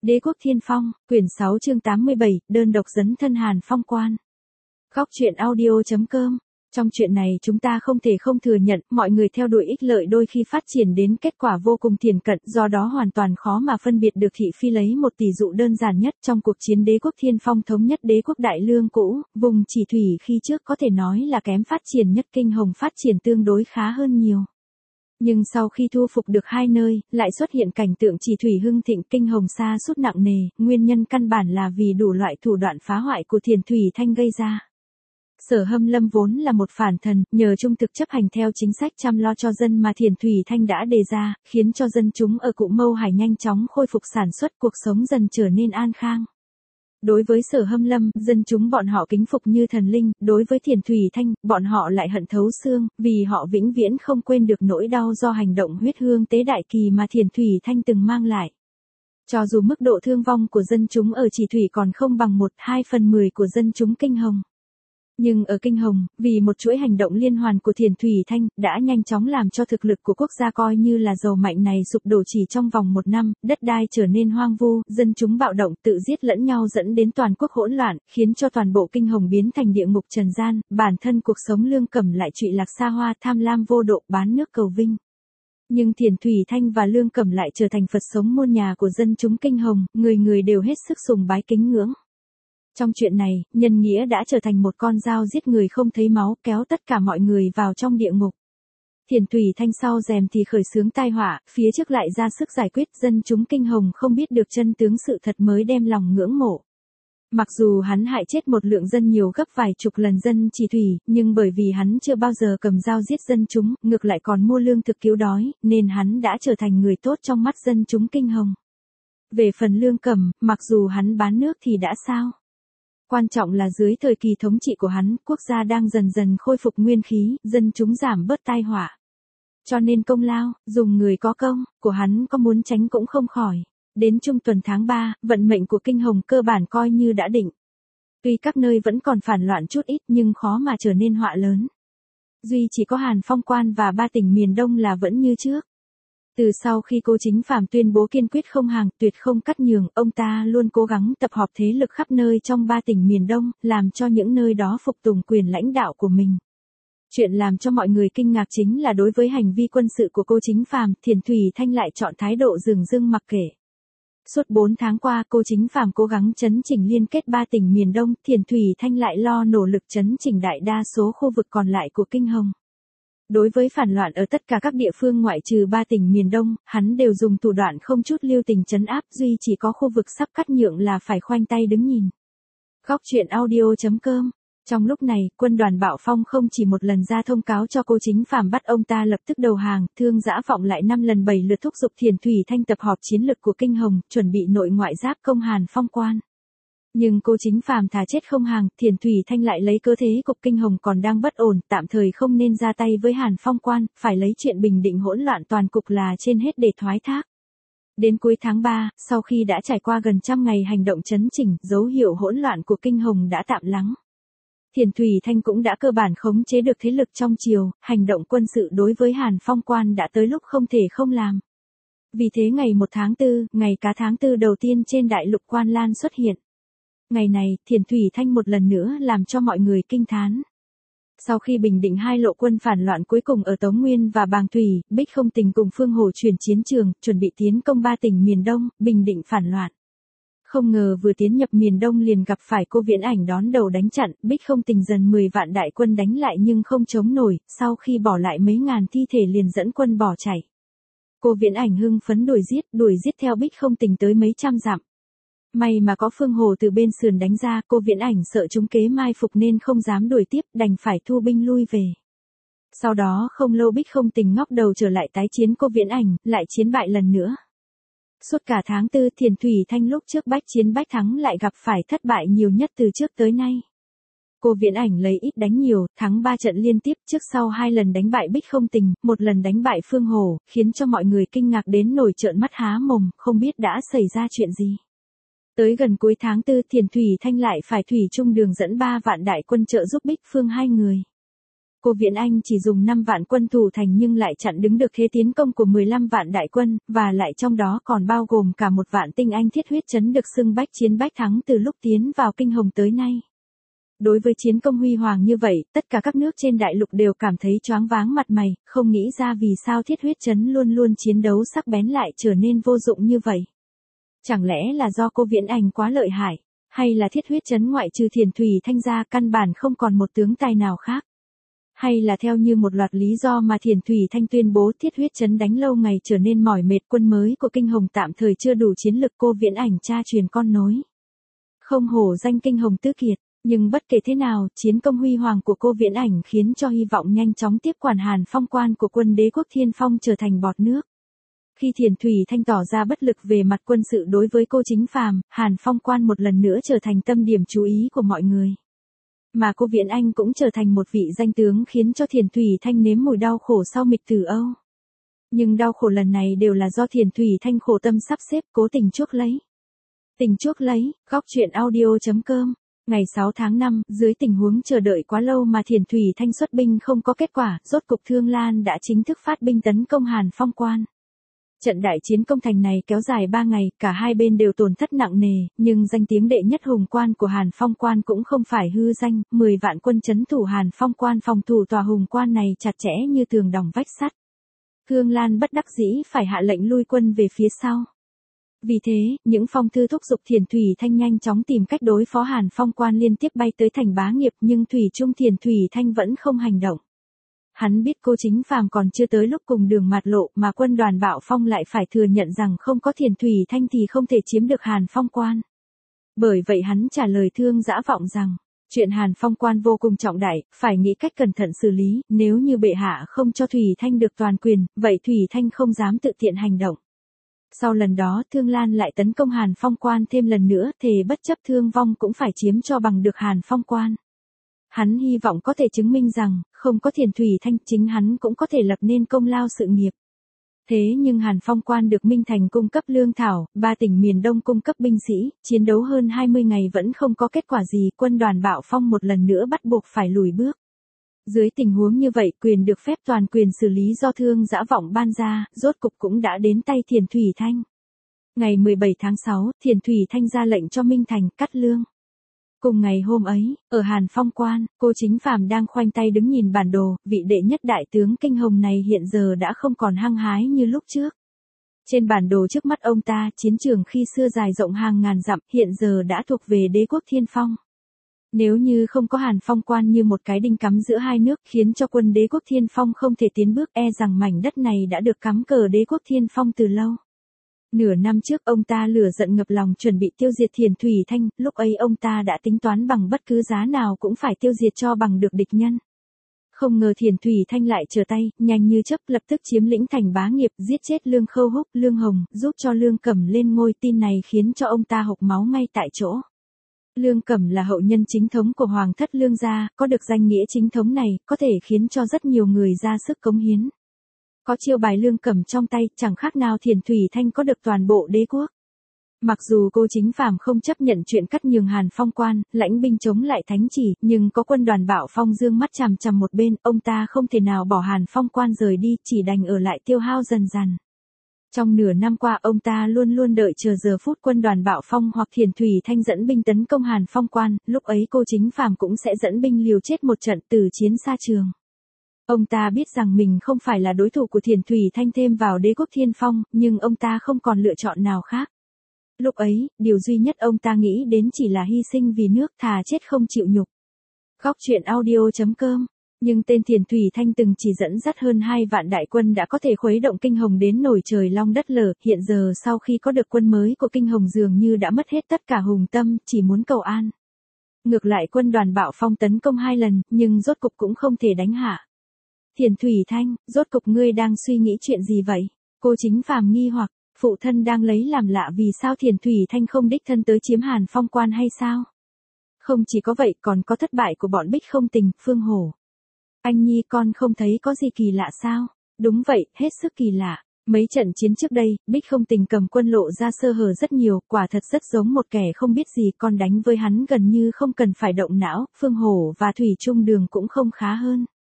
Đế quốc Thiên Phong, quyển 6 chương 87, đơn độc dấn thân Hàn Phong quan. Góc truyện audio.com. Trong chuyện này chúng ta không thể không thừa nhận, mọi người theo đuổi ích lợi đôi khi phát triển đến kết quả vô cùng thiển cận, do đó hoàn toàn khó mà phân biệt được thị phi. Lấy một tỷ dụ đơn giản nhất, trong cuộc chiến Đế quốc Thiên Phong thống nhất Đế quốc Đại Lương cũ, vùng Chỉ Thủy khi trước có thể nói là kém phát triển nhất, Kinh Hồng phát triển tương đối khá hơn nhiều. Nhưng sau khi thu phục được hai nơi, lại xuất hiện cảnh tượng Chỉ Thủy hưng thịnh, Kinh Hồng sa sút nặng nề, nguyên nhân căn bản là vì đủ loại thủ đoạn phá hoại của Thiền Thủy Thanh gây ra. Sở Hâm Lâm vốn là một phản thần, nhờ trung thực chấp hành theo chính sách chăm lo cho dân mà Thiền Thủy Thanh đã đề ra, khiến cho dân chúng ở Cụ Mâu Hải nhanh chóng khôi phục sản xuất, cuộc sống dần trở nên an khang. Đối với Sở Hâm Lâm, dân chúng bọn họ kính phục như thần linh, đối với Thiền Thủy Thanh, bọn họ lại hận thấu xương, vì họ vĩnh viễn không quên được nỗi đau do hành động huyết hương tế đại kỳ mà Thiền Thủy Thanh từng mang lại. Cho dù mức độ thương vong của dân chúng ở Chỉ Thủy còn không bằng 1/2/10 của dân chúng Kinh Hồng. Nhưng ở Kinh Hồng, vì một chuỗi hành động liên hoàn của Thiền Thủy Thanh, đã nhanh chóng làm cho thực lực của quốc gia coi như là giàu mạnh này sụp đổ chỉ trong vòng 1 năm, đất đai trở nên hoang vu, dân chúng bạo động tự giết lẫn nhau dẫn đến toàn quốc hỗn loạn, khiến cho toàn bộ Kinh Hồng biến thành địa ngục trần gian, bản thân cuộc sống Lương Cẩm lại trụy lạc xa hoa, tham lam vô độ, bán nước cầu vinh. Nhưng Thiền Thủy Thanh và Lương Cẩm lại trở thành Phật sống muôn nhà của dân chúng Kinh Hồng, người người đều hết sức sùng bái kính ngưỡng. Trong chuyện này, nhân nghĩa đã trở thành một con dao giết người không thấy máu, kéo tất cả mọi người vào trong địa ngục. Thiền Thủy Thanh sau rèm thì khởi xướng tai họa, phía trước lại ra sức giải quyết, dân chúng Kinh Hồng không biết được chân tướng sự thật mới đem lòng ngưỡng mộ. Mặc dù hắn hại chết một lượng dân nhiều gấp vài chục lần dân Chỉ Thủy, nhưng bởi vì hắn chưa bao giờ cầm dao giết dân chúng, ngược lại còn mua lương thực cứu đói, nên hắn đã trở thành người tốt trong mắt dân chúng Kinh Hồng. Về phần Lương Cẩm, mặc dù hắn bán nước thì đã sao? Quan trọng là dưới thời kỳ thống trị của hắn, quốc gia đang dần dần khôi phục nguyên khí, dân chúng giảm bớt tai họa. Cho nên công lao, dùng người có công, của hắn có muốn tránh cũng không khỏi. Đến trung tuần tháng 3, vận mệnh của Kinh Hồng cơ bản coi như đã định. Tuy các nơi vẫn còn phản loạn chút ít nhưng khó mà trở nên họa lớn. Duy chỉ có Hàn Phong quan và 3 tỉnh miền Đông là vẫn như trước. Từ sau khi Cố Chính Phàm tuyên bố kiên quyết không hàng, tuyệt không cắt nhường, ông ta luôn cố gắng tập hợp thế lực khắp nơi trong 3 tỉnh miền Đông, làm cho những nơi đó phục tùng quyền lãnh đạo của mình. Chuyện làm cho mọi người kinh ngạc chính là đối với hành vi quân sự của Cố Chính Phàm, Thiền Thủy Thanh lại chọn thái độ dửng dưng mặc kệ. Suốt 4 tháng qua, Cố Chính Phàm cố gắng chấn chỉnh liên kết 3 tỉnh miền Đông, Thiền Thủy Thanh lại lo nỗ lực chấn chỉnh đại đa số khu vực còn lại của Kinh Hồng. Đối với phản loạn ở tất cả các địa phương ngoại trừ 3 tỉnh miền Đông, hắn đều dùng thủ đoạn không chút lưu tình trấn áp, duy chỉ có khu vực sắp cắt nhượng là phải khoanh tay đứng nhìn. Góc truyện audio.com. Trong lúc này, quân đoàn Bạo Phong không chỉ một lần ra thông cáo cho Cố Chính Phàm bắt ông ta lập tức đầu hàng, Thương Dã Vọng lại 5 lần 7 lượt thúc giục Thiền Thủy Thanh tập họp chiến lực của Kinh Hồng, chuẩn bị nội ngoại giáp công Hàn Phong quan. Nhưng Cố Chính Phàm thà chết không hàng, Thiền Thủy Thanh lại lấy cớ thế cục Kinh Hồng còn đang bất ổn, tạm thời không nên ra tay với Hàn Phong quan, phải lấy chuyện bình định hỗn loạn toàn cục là trên hết để thoái thác. Đến cuối tháng 3, sau khi đã trải qua gần 100 ngày hành động chấn chỉnh, dấu hiệu hỗn loạn của Kinh Hồng đã tạm lắng. Thiền Thủy Thanh cũng đã cơ bản khống chế được thế lực trong triều, hành động quân sự đối với Hàn Phong quan đã tới lúc không thể không làm. Vì thế ngày 1 tháng 4, ngày cá tháng 4 đầu tiên trên đại lục Quan Lan xuất hiện. Ngày này, Thiền Thủy Thanh một lần nữa làm cho mọi người kinh thán. Sau khi bình định 2 lộ quân phản loạn cuối cùng ở Tống Nguyên và Bàng Thủy, Bích Không Tình cùng Phương Hồ chuyển chiến trường, chuẩn bị tiến công 3 tỉnh miền Đông, bình định phản loạn. Không ngờ vừa tiến nhập miền Đông liền gặp phải Cô Viễn Ảnh đón đầu đánh chặn, Bích Không Tình dần 10 vạn đại quân đánh lại nhưng không chống nổi, sau khi bỏ lại mấy ngàn thi thể liền dẫn quân bỏ chạy. Cô Viễn Ảnh hưng phấn đuổi giết theo Bích Không Tình tới mấy trăm dặm. May mà có Phương Hồ từ bên sườn đánh ra, Cô Viễn Ảnh sợ chúng kế mai phục nên không dám đuổi tiếp, đành phải thu binh lui về. Sau đó không lâu Bích Không Tình ngóc đầu trở lại tái chiến Cô Viễn Ảnh, lại chiến bại lần nữa. Suốt cả tháng 4, Thiền Thủy Thanh lúc trước bách chiến bách thắng lại gặp phải thất bại nhiều nhất từ trước tới nay. Cô Viễn Ảnh lấy ít đánh nhiều, thắng 3 trận liên tiếp, trước sau 2 lần đánh bại Bích Không Tình, 1 lần đánh bại Phương Hồ, khiến cho mọi người kinh ngạc đến nổi trợn mắt há mồm, không biết đã xảy ra chuyện gì. Tới gần cuối tháng 4, Thiền Thủy Thanh lại phải thủy chung đường dẫn 3 vạn đại quân trợ giúp Bích Phương 2 người. Cô Viễn Anh chỉ dùng 5 vạn quân thủ thành nhưng lại chặn đứng được thế tiến công của 15 vạn đại quân, và lại trong đó còn bao gồm cả 1 vạn tinh anh thiết huyết trấn được xưng bách chiến bách thắng từ lúc tiến vào Kinh Hồng tới nay. Đối với chiến công huy hoàng như vậy, tất cả các nước trên đại lục đều cảm thấy choáng váng mặt mày, không nghĩ ra vì sao thiết huyết trấn luôn luôn chiến đấu sắc bén lại trở nên vô dụng như vậy. Chẳng lẽ là do cô Viễn Anh quá lợi hại, hay là thiết huyết trấn ngoại trừ Thiền Thủy Thanh ra căn bản không còn một tướng tài nào khác? Hay là theo như một loạt lý do mà Thiền Thủy Thanh tuyên bố thiết huyết trấn đánh lâu ngày trở nên mỏi mệt, quân mới của Kinh Hồng tạm thời chưa đủ chiến lực, cô Viễn Ảnh cha truyền con nối. Không hổ danh Kinh Hồng tứ kiệt, nhưng bất kể thế nào, chiến công huy hoàng của cô Viễn Ảnh khiến cho hy vọng nhanh chóng tiếp quản Hàn Phong quan của quân đế quốc Thiên Phong trở thành bọt nước. Khi Thiền Thủy Thanh tỏ ra bất lực về mặt quân sự đối với cô Chính Phàm, Hàn Phong quan một lần nữa trở thành tâm điểm chú ý của mọi người. Mà cô Viễn Anh cũng trở thành một vị danh tướng khiến cho Thiền Thủy Thanh nếm mùi đau khổ sau mịch tử Âu. Nhưng đau khổ lần này đều là do Thiền Thủy Thanh khổ tâm sắp xếp, cố tình chuốc lấy. Tình chuốc lấy, góc truyện audio.com. Ngày 6 tháng 5, dưới tình huống chờ đợi quá lâu mà Thiền Thủy Thanh xuất binh không có kết quả, rốt cục Thương Lan đã chính thức phát binh tấn công Hàn Phong quan. Trận đại chiến công thành này kéo dài 3 ngày, cả hai bên đều tổn thất nặng nề, nhưng danh tiếng đệ nhất hùng quan của Hàn Phong quan cũng không phải hư danh, 10 vạn quân trấn thủ Hàn Phong quan phòng thủ tòa hùng quan này chặt chẽ như tường đòng vách sắt. Thương Lan bất đắc dĩ phải hạ lệnh lui quân về phía sau. Vì thế, những phong thư thúc giục Thiền Thủy Thanh nhanh chóng tìm cách đối phó Hàn Phong quan liên tiếp bay tới thành Bá Nghiệp, nhưng Thủy Trung Thiền Thủy Thanh vẫn không hành động. Hắn biết cô Chính Phàm còn chưa tới lúc cùng đường mạt lộ, mà quân đoàn Bạo Phong lại phải thừa nhận rằng không có Thiền Thủy Thanh thì không thể chiếm được Hàn Phong quan. Bởi vậy hắn trả lời Thương Dã Vọng rằng, chuyện Hàn Phong quan vô cùng trọng đại, phải nghĩ cách cẩn thận xử lý, nếu như bệ hạ không cho Thủy Thanh được toàn quyền, vậy Thủy Thanh không dám tự tiện hành động. Sau lần đó Thương Lan lại tấn công Hàn Phong quan thêm lần nữa, thề bất chấp thương vong cũng phải chiếm cho bằng được Hàn Phong quan. Hắn hy vọng có thể chứng minh rằng, không có Thiền Thủy Thanh chính hắn cũng có thể lập nên công lao sự nghiệp. Thế nhưng Hàn Phong quan được Minh Thành cung cấp lương thảo, 3 tỉnh miền Đông cung cấp binh sĩ, chiến đấu hơn 20 ngày vẫn không có kết quả gì, quân đoàn Bạo Phong một lần nữa bắt buộc phải lùi bước. Dưới tình huống như vậy, quyền được phép toàn quyền xử lý do Thương Dã Vọng ban ra, rốt cục cũng đã đến tay Thiền Thủy Thanh. Ngày 17 tháng 6, Thiền Thủy Thanh ra lệnh cho Minh Thành cắt lương. Cùng ngày hôm ấy, ở Hàn Phong quan, cô Chính Phàm đang khoanh tay đứng nhìn bản đồ, vị đệ nhất đại tướng Kinh Hồng này hiện giờ đã không còn hăng hái như lúc trước. Trên bản đồ trước mắt ông ta, chiến trường khi xưa dài rộng hàng ngàn dặm, hiện giờ đã thuộc về đế quốc Thiên Phong. Nếu như không có Hàn Phong quan như một cái đinh cắm giữa hai nước khiến cho quân đế quốc Thiên Phong không thể tiến bước, e rằng mảnh đất này đã được cắm cờ đế quốc Thiên Phong từ lâu. Nửa năm trước ông ta lửa giận ngập lòng chuẩn bị tiêu diệt Thiền Thủy Thanh, lúc ấy ông ta đã tính toán bằng bất cứ giá nào cũng phải tiêu diệt cho bằng được địch nhân. Không ngờ Thiền Thủy Thanh lại trở tay, nhanh như chớp lập tức chiếm lĩnh thành Bá Nghiệp, giết chết Lương Khâu Húc, Lương Hồng, giúp cho Lương Cẩm lên ngôi, tin này khiến cho ông ta hộc máu ngay tại chỗ. Lương Cẩm là hậu nhân chính thống của Hoàng thất Lương gia, có được danh nghĩa chính thống này, có thể khiến cho rất nhiều người ra sức cống hiến. Có chiêu bài Lương Cẩm trong tay, chẳng khác nào Thiền Thủy Thanh có được toàn bộ đế quốc. Mặc dù cô Chính Phàm không chấp nhận chuyện cắt nhường Hàn Phong quan, lãnh binh chống lại thánh chỉ, nhưng có quân đoàn Bạo Phong dương mắt chằm chằm một bên, ông ta không thể nào bỏ Hàn Phong quan rời đi, chỉ đành ở lại tiêu hao dần dần. Trong nửa năm qua ông ta luôn luôn đợi chờ giờ phút quân đoàn Bạo Phong hoặc Thiền Thủy Thanh dẫn binh tấn công Hàn Phong quan, lúc ấy cô Chính Phàm cũng sẽ dẫn binh liều chết một trận từ chiến xa trường. Ông ta biết rằng mình không phải là đối thủ của Thiền Thủy Thanh thêm vào đế quốc Thiên Phong, nhưng ông ta không còn lựa chọn nào khác. Lúc ấy, điều duy nhất ông ta nghĩ đến chỉ là hy sinh vì nước, thà chết không chịu nhục. Góc truyện audio.com. Nhưng tên Thiền Thủy Thanh từng chỉ dẫn dắt hơn 2 vạn đại quân đã có thể khuấy động Kinh Hồng đến nổi trời long đất lở, hiện giờ sau khi có được quân mới của Kinh Hồng dường như đã mất hết tất cả hùng tâm, chỉ muốn cầu an. Ngược lại quân đoàn Bạo Phong tấn công 2 lần, nhưng rốt cục cũng không thể đánh hạ. Thiền Thủy Thanh, rốt cục ngươi đang suy nghĩ chuyện gì vậy? Cô Chính Phàm nghi hoặc, phụ thân đang lấy làm lạ vì sao Thiền Thủy Thanh không đích thân tới chiếm Hàn Phong quan hay sao? Không chỉ có vậy còn có thất bại của bọn Bích Không Tình, Phương Hổ. Anh Nhi con không thấy có gì kỳ lạ sao? Đúng vậy, hết sức kỳ lạ. Mấy trận chiến trước đây, Bích Không Tình cầm quân lộ ra sơ hở rất nhiều, quả thật rất giống một kẻ không biết gì, con đánh với hắn gần như không cần phải động não, Phương Hổ và Thủy Trung Đường cũng không khá hơn.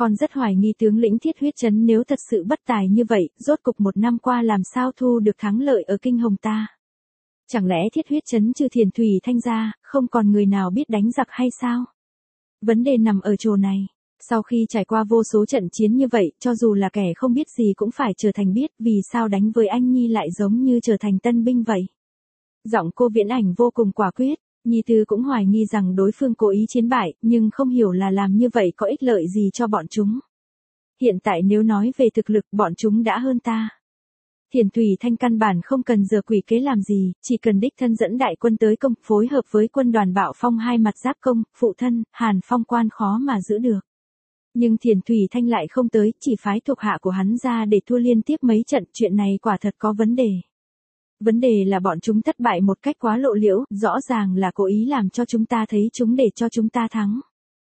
Con rất hoài nghi tướng lĩnh Thiết Huyết Trấn nếu thật sự bất tài như vậy, rốt cục 1 năm qua làm sao thu được thắng lợi ở Kinh Hồng ta. Chẳng lẽ Thiết Huyết Trấn trừ Thiền Thủy Thanh ra, không còn người nào biết đánh giặc hay sao? Vấn đề nằm ở chỗ này. Sau khi trải qua vô số trận chiến như vậy, cho dù là kẻ không biết gì cũng phải trở thành biết, vì sao đánh với anh Nhi lại giống như trở thành tân binh vậy. Giọng cô Viễn Ảnh vô cùng quả quyết, Nhi Tư cũng hoài nghi rằng đối phương cố ý chiến bại, nhưng không hiểu là làm như vậy có ích lợi gì cho bọn chúng. Hiện tại nếu nói về thực lực, bọn chúng đã hơn ta. Thiền Thủy Thanh căn bản không cần giờ quỷ kế làm gì, chỉ cần đích thân dẫn đại quân tới công, phối hợp với quân đoàn Bạo Phong hai mặt giáp công, phụ thân, Hàn Phong Quan khó mà giữ được. Nhưng Thiền Thủy Thanh lại không tới, chỉ phái thuộc hạ của hắn ra để thua liên tiếp mấy trận, chuyện này quả thật có vấn đề. Vấn đề là bọn chúng thất bại một cách quá lộ liễu, rõ ràng là cố ý làm cho chúng ta thấy chúng để cho chúng ta thắng.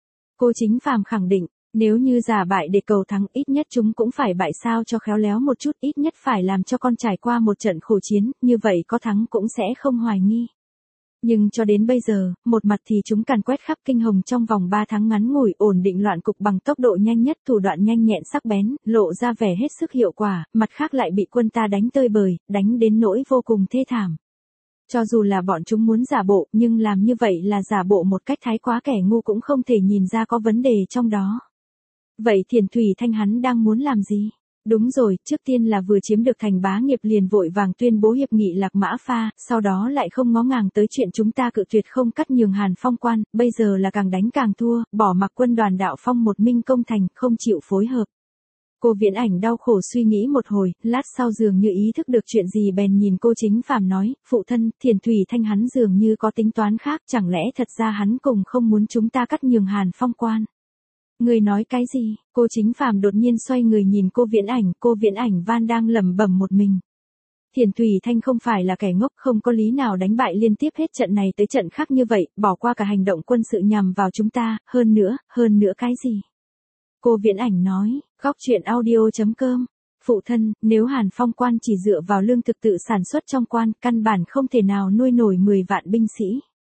Cô Chính Phàm khẳng định, nếu như giả bại để cầu thắng ít nhất chúng cũng phải bại sao cho khéo léo một chút, ít nhất phải làm cho con trải qua một trận khổ chiến, như vậy có thắng cũng sẽ không hoài nghi. Nhưng cho đến bây giờ, một mặt thì chúng càn quét khắp Kinh Hồng trong vòng 3 tháng ngắn ngủi, ổn định loạn cục bằng tốc độ nhanh nhất, thủ đoạn nhanh nhẹn sắc bén, lộ ra vẻ hết sức hiệu quả, mặt khác lại bị quân ta đánh tơi bời, đánh đến nỗi vô cùng thê thảm. Cho dù là bọn chúng muốn giả bộ, nhưng làm như vậy là giả bộ một cách thái quá, kẻ ngu cũng không thể nhìn ra có vấn đề trong đó. Vậy Thiền Thủy Thanh hắn đang muốn làm gì? Đúng rồi, trước tiên là vừa chiếm được thành Bá Nghiệp liền vội vàng tuyên bố hiệp nghị Lạc Mã Pha, sau đó lại không ngó ngàng tới chuyện chúng ta cự tuyệt không cắt nhường Hàn Phong Quan, bây giờ là càng đánh càng thua, bỏ mặc quân đoàn Đạo Phong một mình công thành, không chịu phối hợp. Cô Viễn Ảnh đau khổ suy nghĩ một hồi, lát sau dường như ý thức được chuyện gì bèn nhìn cô Chính Phàm nói, phụ thân, Thiền Thủy Thanh hắn dường như có tính toán khác, chẳng lẽ thật ra hắn cùng không muốn chúng ta cắt nhường Hàn Phong Quan. Người nói cái gì? Cô Chính Phàm đột nhiên xoay người nhìn cô Viễn Ảnh van đang lẩm bẩm một mình. Thiền Thủy Thanh không phải là kẻ ngốc, không có lý nào đánh bại liên tiếp hết trận này tới trận khác như vậy, bỏ qua cả hành động quân sự nhằm vào chúng ta, hơn nữa cái gì? Cô Viễn Ảnh nói, góc truyện audio.com, phụ thân, nếu Hàn Phong Quan chỉ dựa vào lương thực tự sản xuất trong quan, căn bản không thể nào nuôi nổi 10 vạn binh sĩ.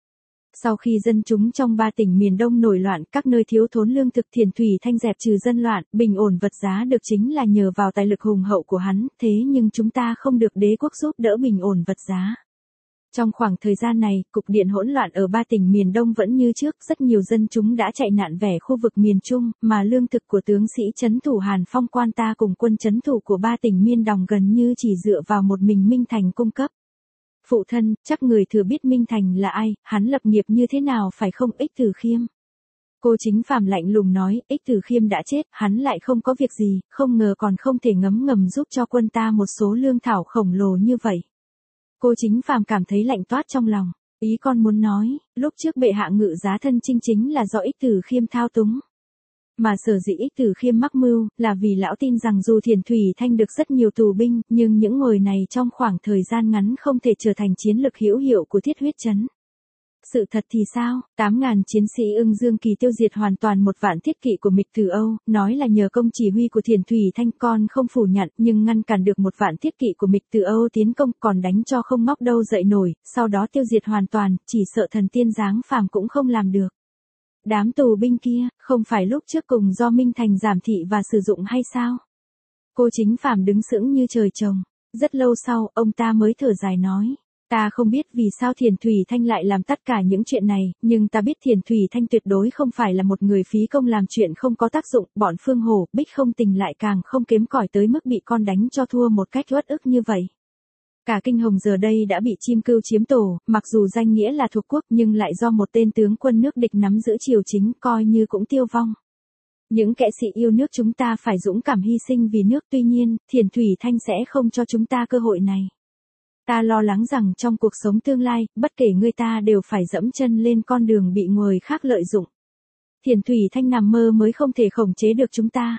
Sau khi dân chúng trong 3 tỉnh miền Đông nổi loạn, các nơi thiếu thốn lương thực, Thiền Thủy Thanh dẹp trừ dân loạn, bình ổn vật giá được chính là nhờ vào tài lực hùng hậu của hắn, thế nhưng chúng ta không được đế quốc giúp đỡ bình ổn vật giá. Trong khoảng thời gian này, cục điện hỗn loạn ở 3 tỉnh miền Đông vẫn như trước, rất nhiều dân chúng đã chạy nạn về khu vực miền Trung, mà lương thực của tướng sĩ trấn thủ Hàn Phong Quan ta cùng quân trấn thủ của 3 tỉnh miền Đồng gần như chỉ dựa vào một mình Minh Thành cung cấp. Phụ thân, chắc người thừa biết Minh Thành là ai, hắn lập nghiệp như thế nào phải không? Ích Tử Khiêm. Cô Chính Phàm lạnh lùng nói, Ích Tử Khiêm đã chết, hắn lại không có việc gì, không ngờ còn không thể ngấm ngầm giúp cho quân ta một số lương thảo khổng lồ như vậy. Cô Chính Phàm cảm thấy lạnh toát trong lòng, ý con muốn nói, lúc trước bệ hạ ngự giá thân chinh chính là do Ích Tử Khiêm thao túng. Mà sở dĩ Ích Tử Khiêm mắc mưu, là vì lão tin rằng dù Thiền Thủy Thanh được rất nhiều tù binh, nhưng những người này trong khoảng thời gian ngắn không thể trở thành chiến lực hữu hiệu của Thiết Huyết Trấn. Sự thật thì sao? 8.000 chiến sĩ Ưng Dương Kỳ tiêu diệt hoàn toàn 1 vạn thiết kỵ của Mịch Từ Âu, nói là nhờ công chỉ huy của Thiền Thủy Thanh, con không phủ nhận, nhưng ngăn cản được 1 vạn thiết kỵ của Mịch Từ Âu tiến công, còn đánh cho không ngóc đâu dậy nổi, sau đó tiêu diệt hoàn toàn, chỉ sợ thần tiên giáng phàm cũng không làm được. Đám tù binh kia, không phải lúc trước cùng do Minh Thành giảm thị và sử dụng hay sao? Cô Chính Phàm đứng sững như trời trồng. Rất lâu sau, ông ta mới thở dài nói. Ta không biết vì sao Thiền Thủy Thanh lại làm tất cả những chuyện này, nhưng ta biết Thiền Thủy Thanh tuyệt đối không phải là một người phí công làm chuyện không có tác dụng, bọn Phương Hổ, Bích Không Tình lại càng không kém cỏi tới mức bị con đánh cho thua một cách uất ức như vậy. Cả Kinh Hồng giờ đây đã bị Chim Cưu chiếm tổ, mặc dù danh nghĩa là thuộc quốc nhưng lại do một tên tướng quân nước địch nắm giữ triều chính, coi như cũng tiêu vong. Những kẻ sĩ yêu nước chúng ta phải dũng cảm hy sinh vì nước, tuy nhiên, Thiền Thủy Thanh sẽ không cho chúng ta cơ hội này. Ta lo lắng rằng trong cuộc sống tương lai, bất kể người ta đều phải dẫm chân lên con đường bị người khác lợi dụng. Thiền Thủy Thanh nằm mơ mới không thể khống chế được chúng ta.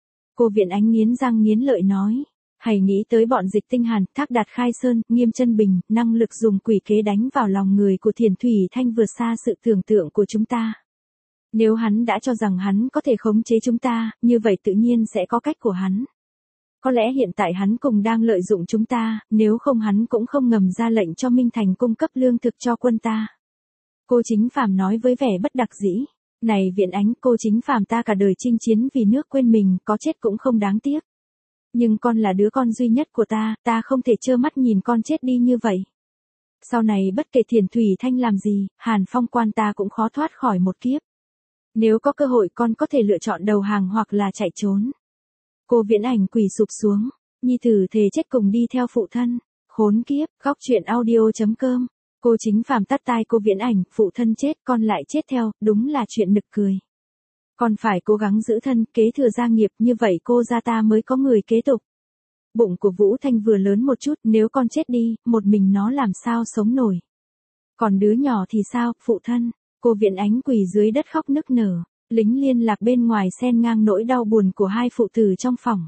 Cô Viễn Ánh nghiến răng nghiến lợi nói. Hãy nghĩ tới bọn Dịch Tinh Hàn, Thác Đạt Khai Sơn, Nghiêm Chân Bình, năng lực dùng quỷ kế đánh vào lòng người của Thiền Thủy Thanh vượt xa sự tưởng tượng của chúng ta. Nếu hắn đã cho rằng hắn có thể khống chế chúng ta, như vậy tự nhiên sẽ có cách của hắn. Có lẽ hiện tại hắn cũng đang lợi dụng chúng ta, nếu không hắn cũng không ngầm ra lệnh cho Minh Thành cung cấp lương thực cho quân ta. Cô Chính Phàm nói với vẻ bất đắc dĩ. Này Viện Ánh, cô Chính Phàm ta cả đời chinh chiến vì nước quên mình, có chết cũng không đáng tiếc. Nhưng con là đứa con duy nhất của ta không thể trơ mắt nhìn con chết đi như vậy. Sau này bất kể Thiền Thủy Thanh làm gì, Hàn Phong Quan ta cũng khó thoát khỏi một kiếp. Nếu có cơ hội con có thể lựa chọn đầu hàng hoặc là chạy trốn. Cô Viễn Ảnh quỳ sụp xuống, nhi tử thề chết cùng đi theo phụ thân. Khốn kiếp, góc truyện audio.com. Cô Chính Phàm tắt tai cô Viễn Ảnh, phụ thân chết con lại chết theo, đúng là chuyện nực cười. Con phải cố gắng giữ thân, kế thừa gia nghiệp, như vậy cô gia ta mới có người kế tục. Bụng của Vũ Thanh vừa lớn một chút, nếu con chết đi, một mình nó làm sao sống nổi. Còn đứa nhỏ thì sao, phụ thân? Cô Viễn Ánh quỳ dưới đất khóc nức nở, lính liên lạc bên ngoài xen ngang nỗi đau buồn của hai phụ tử trong phòng.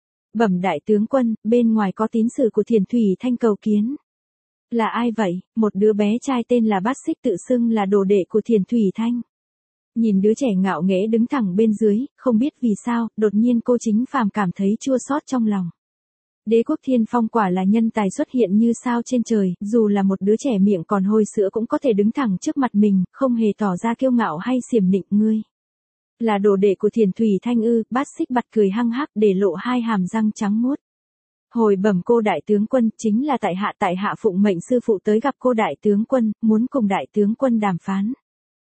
Bẩm đại tướng quân, bên ngoài có tín sử của Thiền Thủy Thanh cầu kiến. Là ai vậy? Một đứa bé trai tên là Bát Xích tự xưng là đồ đệ của Thiền Thủy Thanh. Nhìn đứa trẻ ngạo nghễ đứng thẳng bên dưới, không biết vì sao, đột nhiên cô Chính Phàm cảm thấy chua xót trong lòng. Đế quốc Thiên Phong quả là nhân tài xuất hiện như sao trên trời, dù là một đứa trẻ miệng còn hôi sữa cũng có thể đứng thẳng trước mặt mình, không hề tỏ ra kiêu ngạo hay xiểm nịnh. Ngươi là đồ đệ của Thiền Thủy Thanh ư? Bát Xích bật cười hăng hắc để lộ hai hàm răng trắng muốt. Hồi bẩm cô đại tướng quân, chính là tại hạ phụng mệnh sư phụ tới gặp cô đại tướng quân, muốn cùng đại tướng quân đàm phán.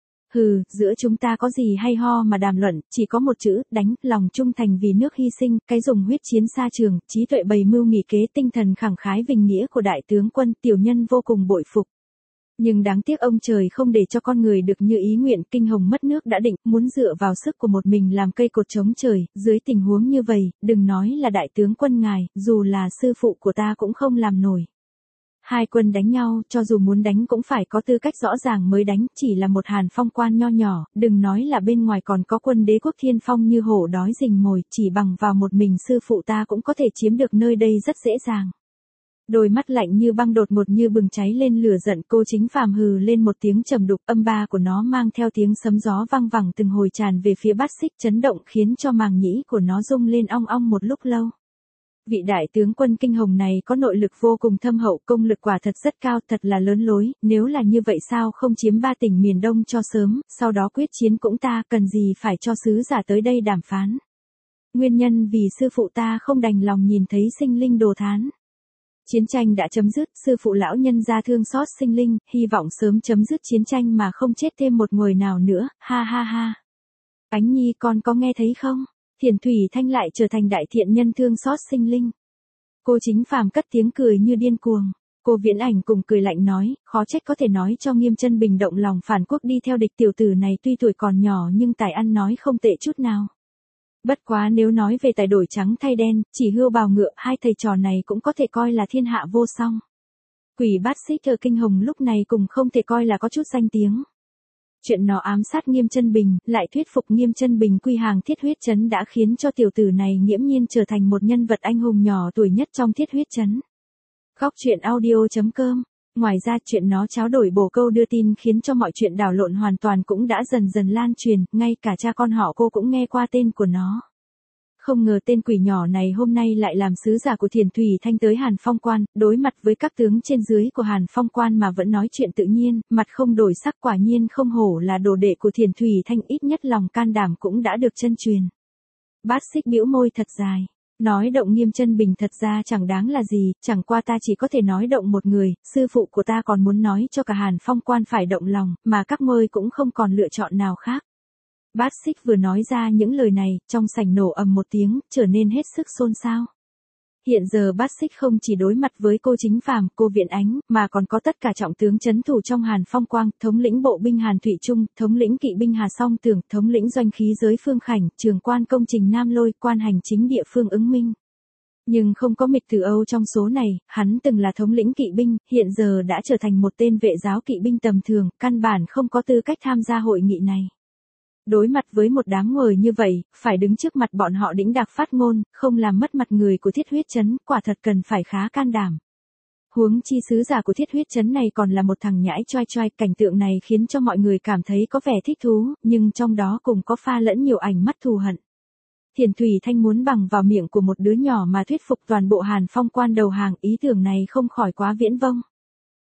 Hừ, giữa chúng ta có gì hay ho mà đàm luận, chỉ có một chữ, đánh, lòng trung thành vì nước hy sinh, cái dùng huyết chiến xa trường, trí tuệ bày mưu nghị kế, tinh thần khẳng khái vinh nghĩa của đại tướng quân, tiểu nhân vô cùng bội phục. Nhưng đáng tiếc ông trời không để cho con người được như ý nguyện, kinh hồng mất nước đã định, muốn dựa vào sức của một mình làm cây cột chống trời, dưới tình huống như vậy, đừng nói là đại tướng quân ngài, dù là sư phụ của ta cũng không làm nổi. Hai quân đánh nhau, cho dù muốn đánh cũng phải có tư cách rõ ràng mới đánh, chỉ là một Hàn Phong quan nho nhỏ, đừng nói là bên ngoài còn có quân Đế quốc Thiên Phong như hổ đói rình mồi, chỉ bằng vào một mình sư phụ ta cũng có thể chiếm được nơi đây rất dễ dàng. Đôi mắt lạnh như băng đột ngột như bừng cháy lên lửa giận, cô Chính Phàm hừ lên một tiếng trầm đục, âm ba của nó mang theo tiếng sấm gió vang vẳng từng hồi tràn về phía Bát Xích, chấn động khiến cho màng nhĩ của nó rung lên ong ong một lúc lâu. Vị đại tướng quân kinh hồng này có nội lực vô cùng thâm hậu, công lực quả thật rất cao, thật là lớn lối, nếu là như vậy sao không chiếm 3 tỉnh miền Đông cho sớm, sau đó quyết chiến cũng ta, cần gì phải cho sứ giả tới đây đàm phán. Nguyên nhân vì sư phụ ta không đành lòng nhìn thấy sinh linh đồ thán. Chiến tranh đã chấm dứt, sư phụ lão nhân ra thương xót sinh linh, hy vọng sớm chấm dứt chiến tranh mà không chết thêm một người nào nữa, ha ha ha. Ánh Nhi con có nghe thấy không? Thiền Thủy Thanh lại trở thành đại thiện nhân thương xót sinh linh. Cô Chính Phàm cất tiếng cười như điên cuồng. Cô Viễn Ảnh cùng cười lạnh nói, khó trách có thể nói cho Nghiêm Chân Bình động lòng phản quốc đi theo địch, tiểu tử này tuy tuổi còn nhỏ nhưng tài ăn nói không tệ chút nào. Bất quá nếu nói về tài đổi trắng thay đen, chỉ hươu bào ngựa, hai thầy trò này cũng có thể coi là thiên hạ vô song. Quỷ Bát Xích ở kinh hồng lúc này cũng không thể coi là có chút danh tiếng. Chuyện nó ám sát Nghiêm Chân Bình, lại thuyết phục Nghiêm Chân Bình quy hàng Thiết Huyết Trấn đã khiến cho tiểu tử này nghiễm nhiên trở thành một nhân vật anh hùng nhỏ tuổi nhất trong Thiết Huyết Trấn. Góc truyện audio.com. Ngoài ra chuyện nó tráo đổi bổ câu đưa tin khiến cho mọi chuyện đảo lộn hoàn toàn cũng đã dần dần lan truyền, ngay cả cha con họ cô cũng nghe qua tên của nó. Không ngờ tên quỷ nhỏ này hôm nay lại làm sứ giả của Thiền Thủy Thanh tới Hàn Phong Quan, đối mặt với các tướng trên dưới của Hàn Phong Quan mà vẫn nói chuyện tự nhiên, mặt không đổi sắc, quả nhiên không hổ là đồ đệ của Thiền Thủy Thanh, ít nhất lòng can đảm cũng đã được chân truyền. Bát Xích bĩu môi thật dài. Nói động Nghiêm Chân Bình thật ra chẳng đáng là gì, chẳng qua ta chỉ có thể nói động một người, sư phụ của ta còn muốn nói cho cả Hàn Phong Quan phải động lòng, mà các ngươi cũng không còn lựa chọn nào khác. Bát Xích vừa nói ra những lời này, trong sảnh nổ ầm một tiếng, trở nên hết sức xôn xao. Hiện giờ Bát Xích không chỉ đối mặt với cô Chính Phàm, cô Viễn Ánh, mà còn có tất cả trọng tướng trấn thủ trong Hàn Phong Quang, thống lĩnh bộ binh Hàn Thủy Trung, thống lĩnh kỵ binh Hà Song Tường, thống lĩnh doanh khí giới Phương Khảnh, trường quan công trình Nam Lôi, quan hành chính địa phương Ứng Minh. Nhưng không có Mịch Tử Âu trong số này, hắn từng là thống lĩnh kỵ binh, hiện giờ đã trở thành một tên vệ giáo kỵ binh tầm thường, căn bản không có tư cách tham gia hội nghị này. Đối mặt với một đám người như vậy, phải đứng trước mặt bọn họ đĩnh đạc phát ngôn, không làm mất mặt người của Thiết Huyết Trấn, quả thật cần phải khá can đảm. Huống chi sứ giả của Thiết Huyết Trấn này còn là một thằng nhãi choai choai, cảnh tượng này khiến cho mọi người cảm thấy có vẻ thích thú, nhưng trong đó cũng có pha lẫn nhiều ánh mắt thù hận. Thiền Thủy Thanh muốn bằng vào miệng của một đứa nhỏ mà thuyết phục toàn bộ Hàn Phong Quan đầu hàng, ý tưởng này không khỏi quá viễn vông.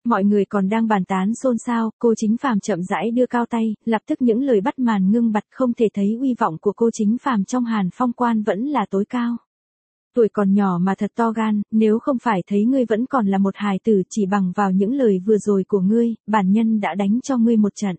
Mọi người còn đang bàn tán xôn xao, cô Chính Phàm chậm rãi đưa cao tay, lập tức những lời bắt màn ngưng bặt, không thể thấy uy vọng của cô Chính Phàm trong Hàn Phong Quan vẫn là tối cao. Tuổi còn nhỏ mà thật to gan, nếu không phải thấy ngươi vẫn còn là một hài tử, chỉ bằng vào những lời vừa rồi của ngươi, bản nhân đã đánh cho ngươi một trận.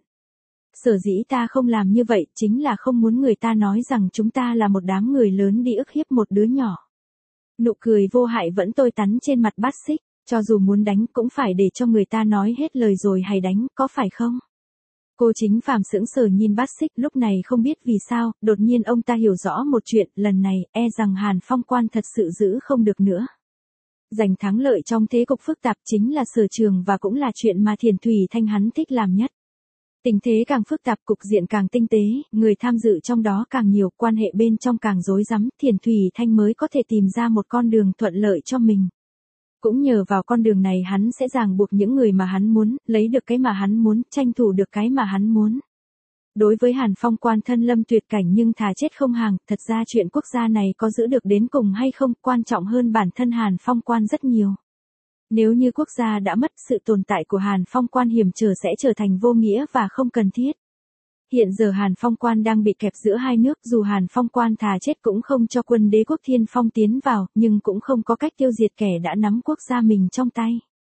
Sở dĩ ta không làm như vậy, chính là không muốn người ta nói rằng chúng ta là một đám người lớn đi ức hiếp một đứa nhỏ. Nụ cười vô hại vẫn tươi tắn trên mặt Bát Xích, cho dù muốn đánh cũng phải để cho người ta nói hết lời rồi hay đánh, có phải không? Cô Chính Phàm sững sờ nhìn Bát Xích, lúc này không biết vì sao, đột nhiên ông ta hiểu rõ một chuyện, lần này, e rằng Hàn Phong Quan thật sự giữ không được nữa. Giành thắng lợi trong thế cục phức tạp chính là sở trường và cũng là chuyện mà Thiền Thủy Thanh hắn thích làm nhất. Tình thế càng phức tạp, cục diện càng tinh tế, người tham dự trong đó càng nhiều, quan hệ bên trong càng rối rắm, Thiền Thủy Thanh mới có thể tìm ra một con đường thuận lợi cho mình. Cũng nhờ vào con đường này hắn sẽ ràng buộc những người mà hắn muốn, lấy được cái mà hắn muốn, tranh thủ được cái mà hắn muốn. Đối với Hàn Phong Quan thân lâm tuyệt cảnh nhưng thà chết không hàng, thật ra chuyện quốc gia này có giữ được đến cùng hay không, quan trọng hơn bản thân Hàn Phong Quan rất nhiều. Nếu như quốc gia đã mất, sự tồn tại của Hàn Phong Quan hiểm trở sẽ trở thành vô nghĩa và không cần thiết. Hiện giờ Hàn Phong Quan đang bị kẹp giữa hai nước, dù Hàn Phong Quan thà chết cũng không cho quân Đế quốc Thiên Phong tiến vào, nhưng cũng không có cách tiêu diệt kẻ đã nắm quốc gia mình trong tay.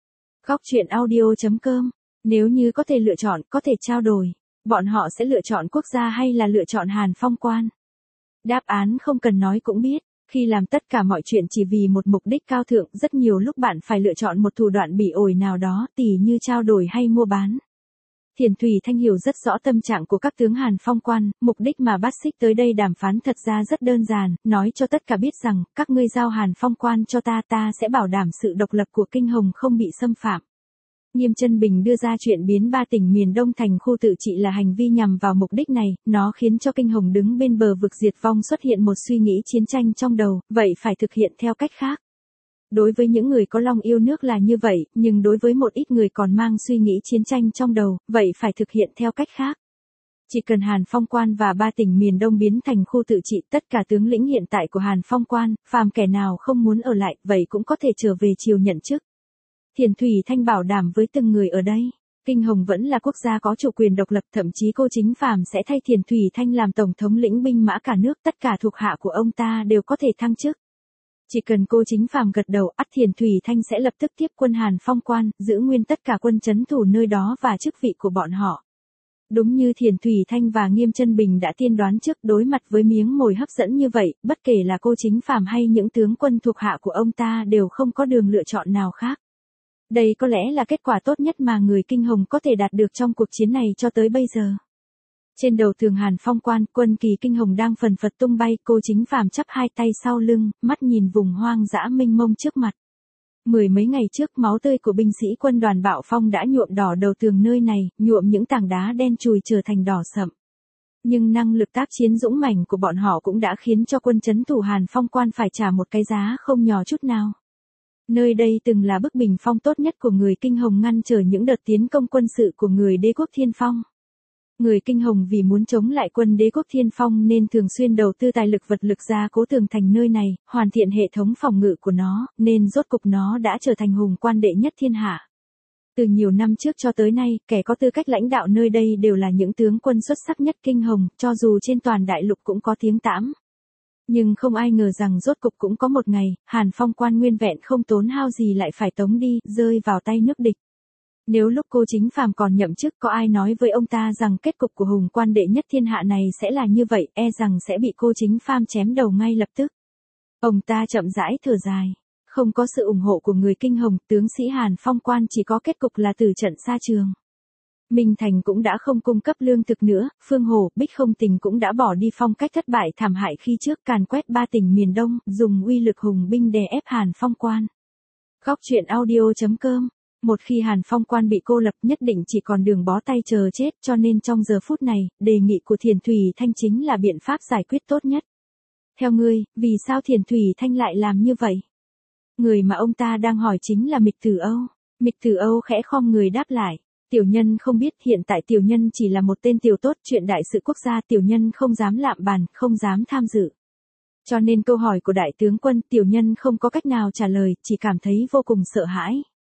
Góc truyện audio.com. Nếu như có thể lựa chọn, có thể trao đổi, bọn họ sẽ lựa chọn quốc gia hay là lựa chọn Hàn Phong Quan? Đáp án không cần nói cũng biết. Khi làm tất cả mọi chuyện chỉ vì một mục đích cao thượng, rất nhiều lúc bạn phải lựa chọn một thủ đoạn bỉ ổi nào đó, tỉ như trao đổi hay mua bán. Thiền Thủy Thanh hiểu rất rõ tâm trạng của các tướng Hàn Phong Quan, mục đích mà Bát Xích tới đây đàm phán thật ra rất đơn giản, nói cho tất cả biết rằng, các ngươi giao Hàn Phong Quan cho ta, ta sẽ bảo đảm sự độc lập của Kinh Hồng không bị xâm phạm. Nghiêm Chân Bình đưa ra chuyện biến 3 tỉnh miền Đông thành khu tự trị là hành vi nhằm vào mục đích này, nó khiến cho Kinh Hồng đứng bên bờ vực diệt vong xuất hiện một suy nghĩ chiến tranh trong đầu, vậy phải thực hiện theo cách khác. Đối với những người có lòng yêu nước là như vậy, nhưng đối với một ít người còn mang suy nghĩ chiến tranh trong đầu, vậy phải thực hiện theo cách khác. Chỉ cần Hàn Phong Quan và 3 tỉnh miền Đông biến thành khu tự trị, tất cả tướng lĩnh hiện tại của Hàn Phong Quan, phàm kẻ nào không muốn ở lại, vậy cũng có thể trở về triều nhận chức. Thiền Thủy Thanh bảo đảm với từng người ở đây, Kinh Hồng vẫn là quốc gia có chủ quyền độc lập, thậm chí cô Chính Phàm sẽ thay Thiền Thủy Thanh làm tổng thống lĩnh binh mã cả nước, tất cả thuộc hạ của ông ta đều có thể thăng chức. Chỉ cần cô Chính Phàm gật đầu, ắt Thiền Thủy Thanh sẽ lập tức tiếp quân Hàn Phong Quan, giữ nguyên tất cả quân trấn thủ nơi đó và chức vị của bọn họ. Đúng như Thiền Thủy Thanh và Nghiêm Chân Bình đã tiên đoán trước, đối mặt với miếng mồi hấp dẫn như vậy, bất kể là cô Chính Phàm hay những tướng quân thuộc hạ của ông ta đều không có đường lựa chọn nào khác. Đây có lẽ là kết quả tốt nhất mà người Kinh Hồng có thể đạt được trong cuộc chiến này cho tới bây giờ. Trên đầu tường Hàn Phong Quan, quân kỳ Kinh Hồng đang phần phật tung bay, cô Chính Phàm chắp hai tay sau lưng, mắt nhìn vùng hoang dã mênh mông trước mặt. Mười mấy ngày trước, máu tươi của binh sĩ quân đoàn Bạo Phong đã nhuộm đỏ đầu tường nơi này, nhuộm những tảng đá đen chùi trở thành đỏ sậm. Nhưng năng lực tác chiến dũng mãnh của bọn họ cũng đã khiến cho quân trấn thủ Hàn Phong Quan phải trả một cái giá không nhỏ chút nào. Nơi đây từng là bức bình phong tốt nhất của người Kinh Hồng ngăn trở những đợt tiến công quân sự của người Đế quốc Thiên Phong. Người Kinh Hồng vì muốn chống lại quân Đế quốc Thiên Phong nên thường xuyên đầu tư tài lực vật lực ra cố tường thành nơi này, hoàn thiện hệ thống phòng ngự của nó, nên rốt cục nó đã trở thành hùng quan đệ nhất thiên hạ. Từ nhiều năm trước cho tới nay, kẻ có tư cách lãnh đạo nơi đây đều là những tướng quân xuất sắc nhất Kinh Hồng, cho dù trên toàn đại lục cũng có tiếng tãm. Nhưng không ai ngờ rằng rốt cục cũng có một ngày, Hàn Phong Quan nguyên vẹn không tốn hao gì lại phải tống đi, rơi vào tay nước địch. Nếu lúc cô Chính Phàm còn nhậm chức có ai nói với ông ta rằng kết cục của hùng quan đệ nhất thiên hạ này sẽ là như vậy, e rằng sẽ bị cô Chính Phàm chém đầu ngay lập tức. Ông ta chậm rãi thở dài. Không có sự ủng hộ của người Kinh Hồng, tướng sĩ Hàn Phong Quan chỉ có kết cục là tử trận xa trường. Minh Thành cũng đã không cung cấp lương thực nữa, Phương Hồ, Bích Không Tình cũng đã bỏ đi phong cách thất bại thảm hại khi trước càn quét 3 tỉnh miền Đông, dùng uy lực hùng binh đè ép Hàn Phong Quan. Góc truyện audio.com. Một khi Hàn Phong Quan bị cô lập nhất định chỉ còn đường bó tay chờ chết, cho nên trong giờ phút này, đề nghị của Thiền Thủy Thanh chính là biện pháp giải quyết tốt nhất. Theo ngươi, vì sao Thiền Thủy Thanh lại làm như vậy? Người mà ông ta đang hỏi chính là Mịch Tử Âu. Mịch Tử Âu khẽ khom người đáp lại. Tiểu nhân không biết, hiện tại tiểu nhân chỉ là một tên tiểu tốt, chuyện đại sự quốc gia tiểu nhân không dám lạm bàn, không dám tham dự. Cho nên câu hỏi của đại tướng quân tiểu nhân không có cách nào trả lời, chỉ cảm thấy vô cùng sợ hãi.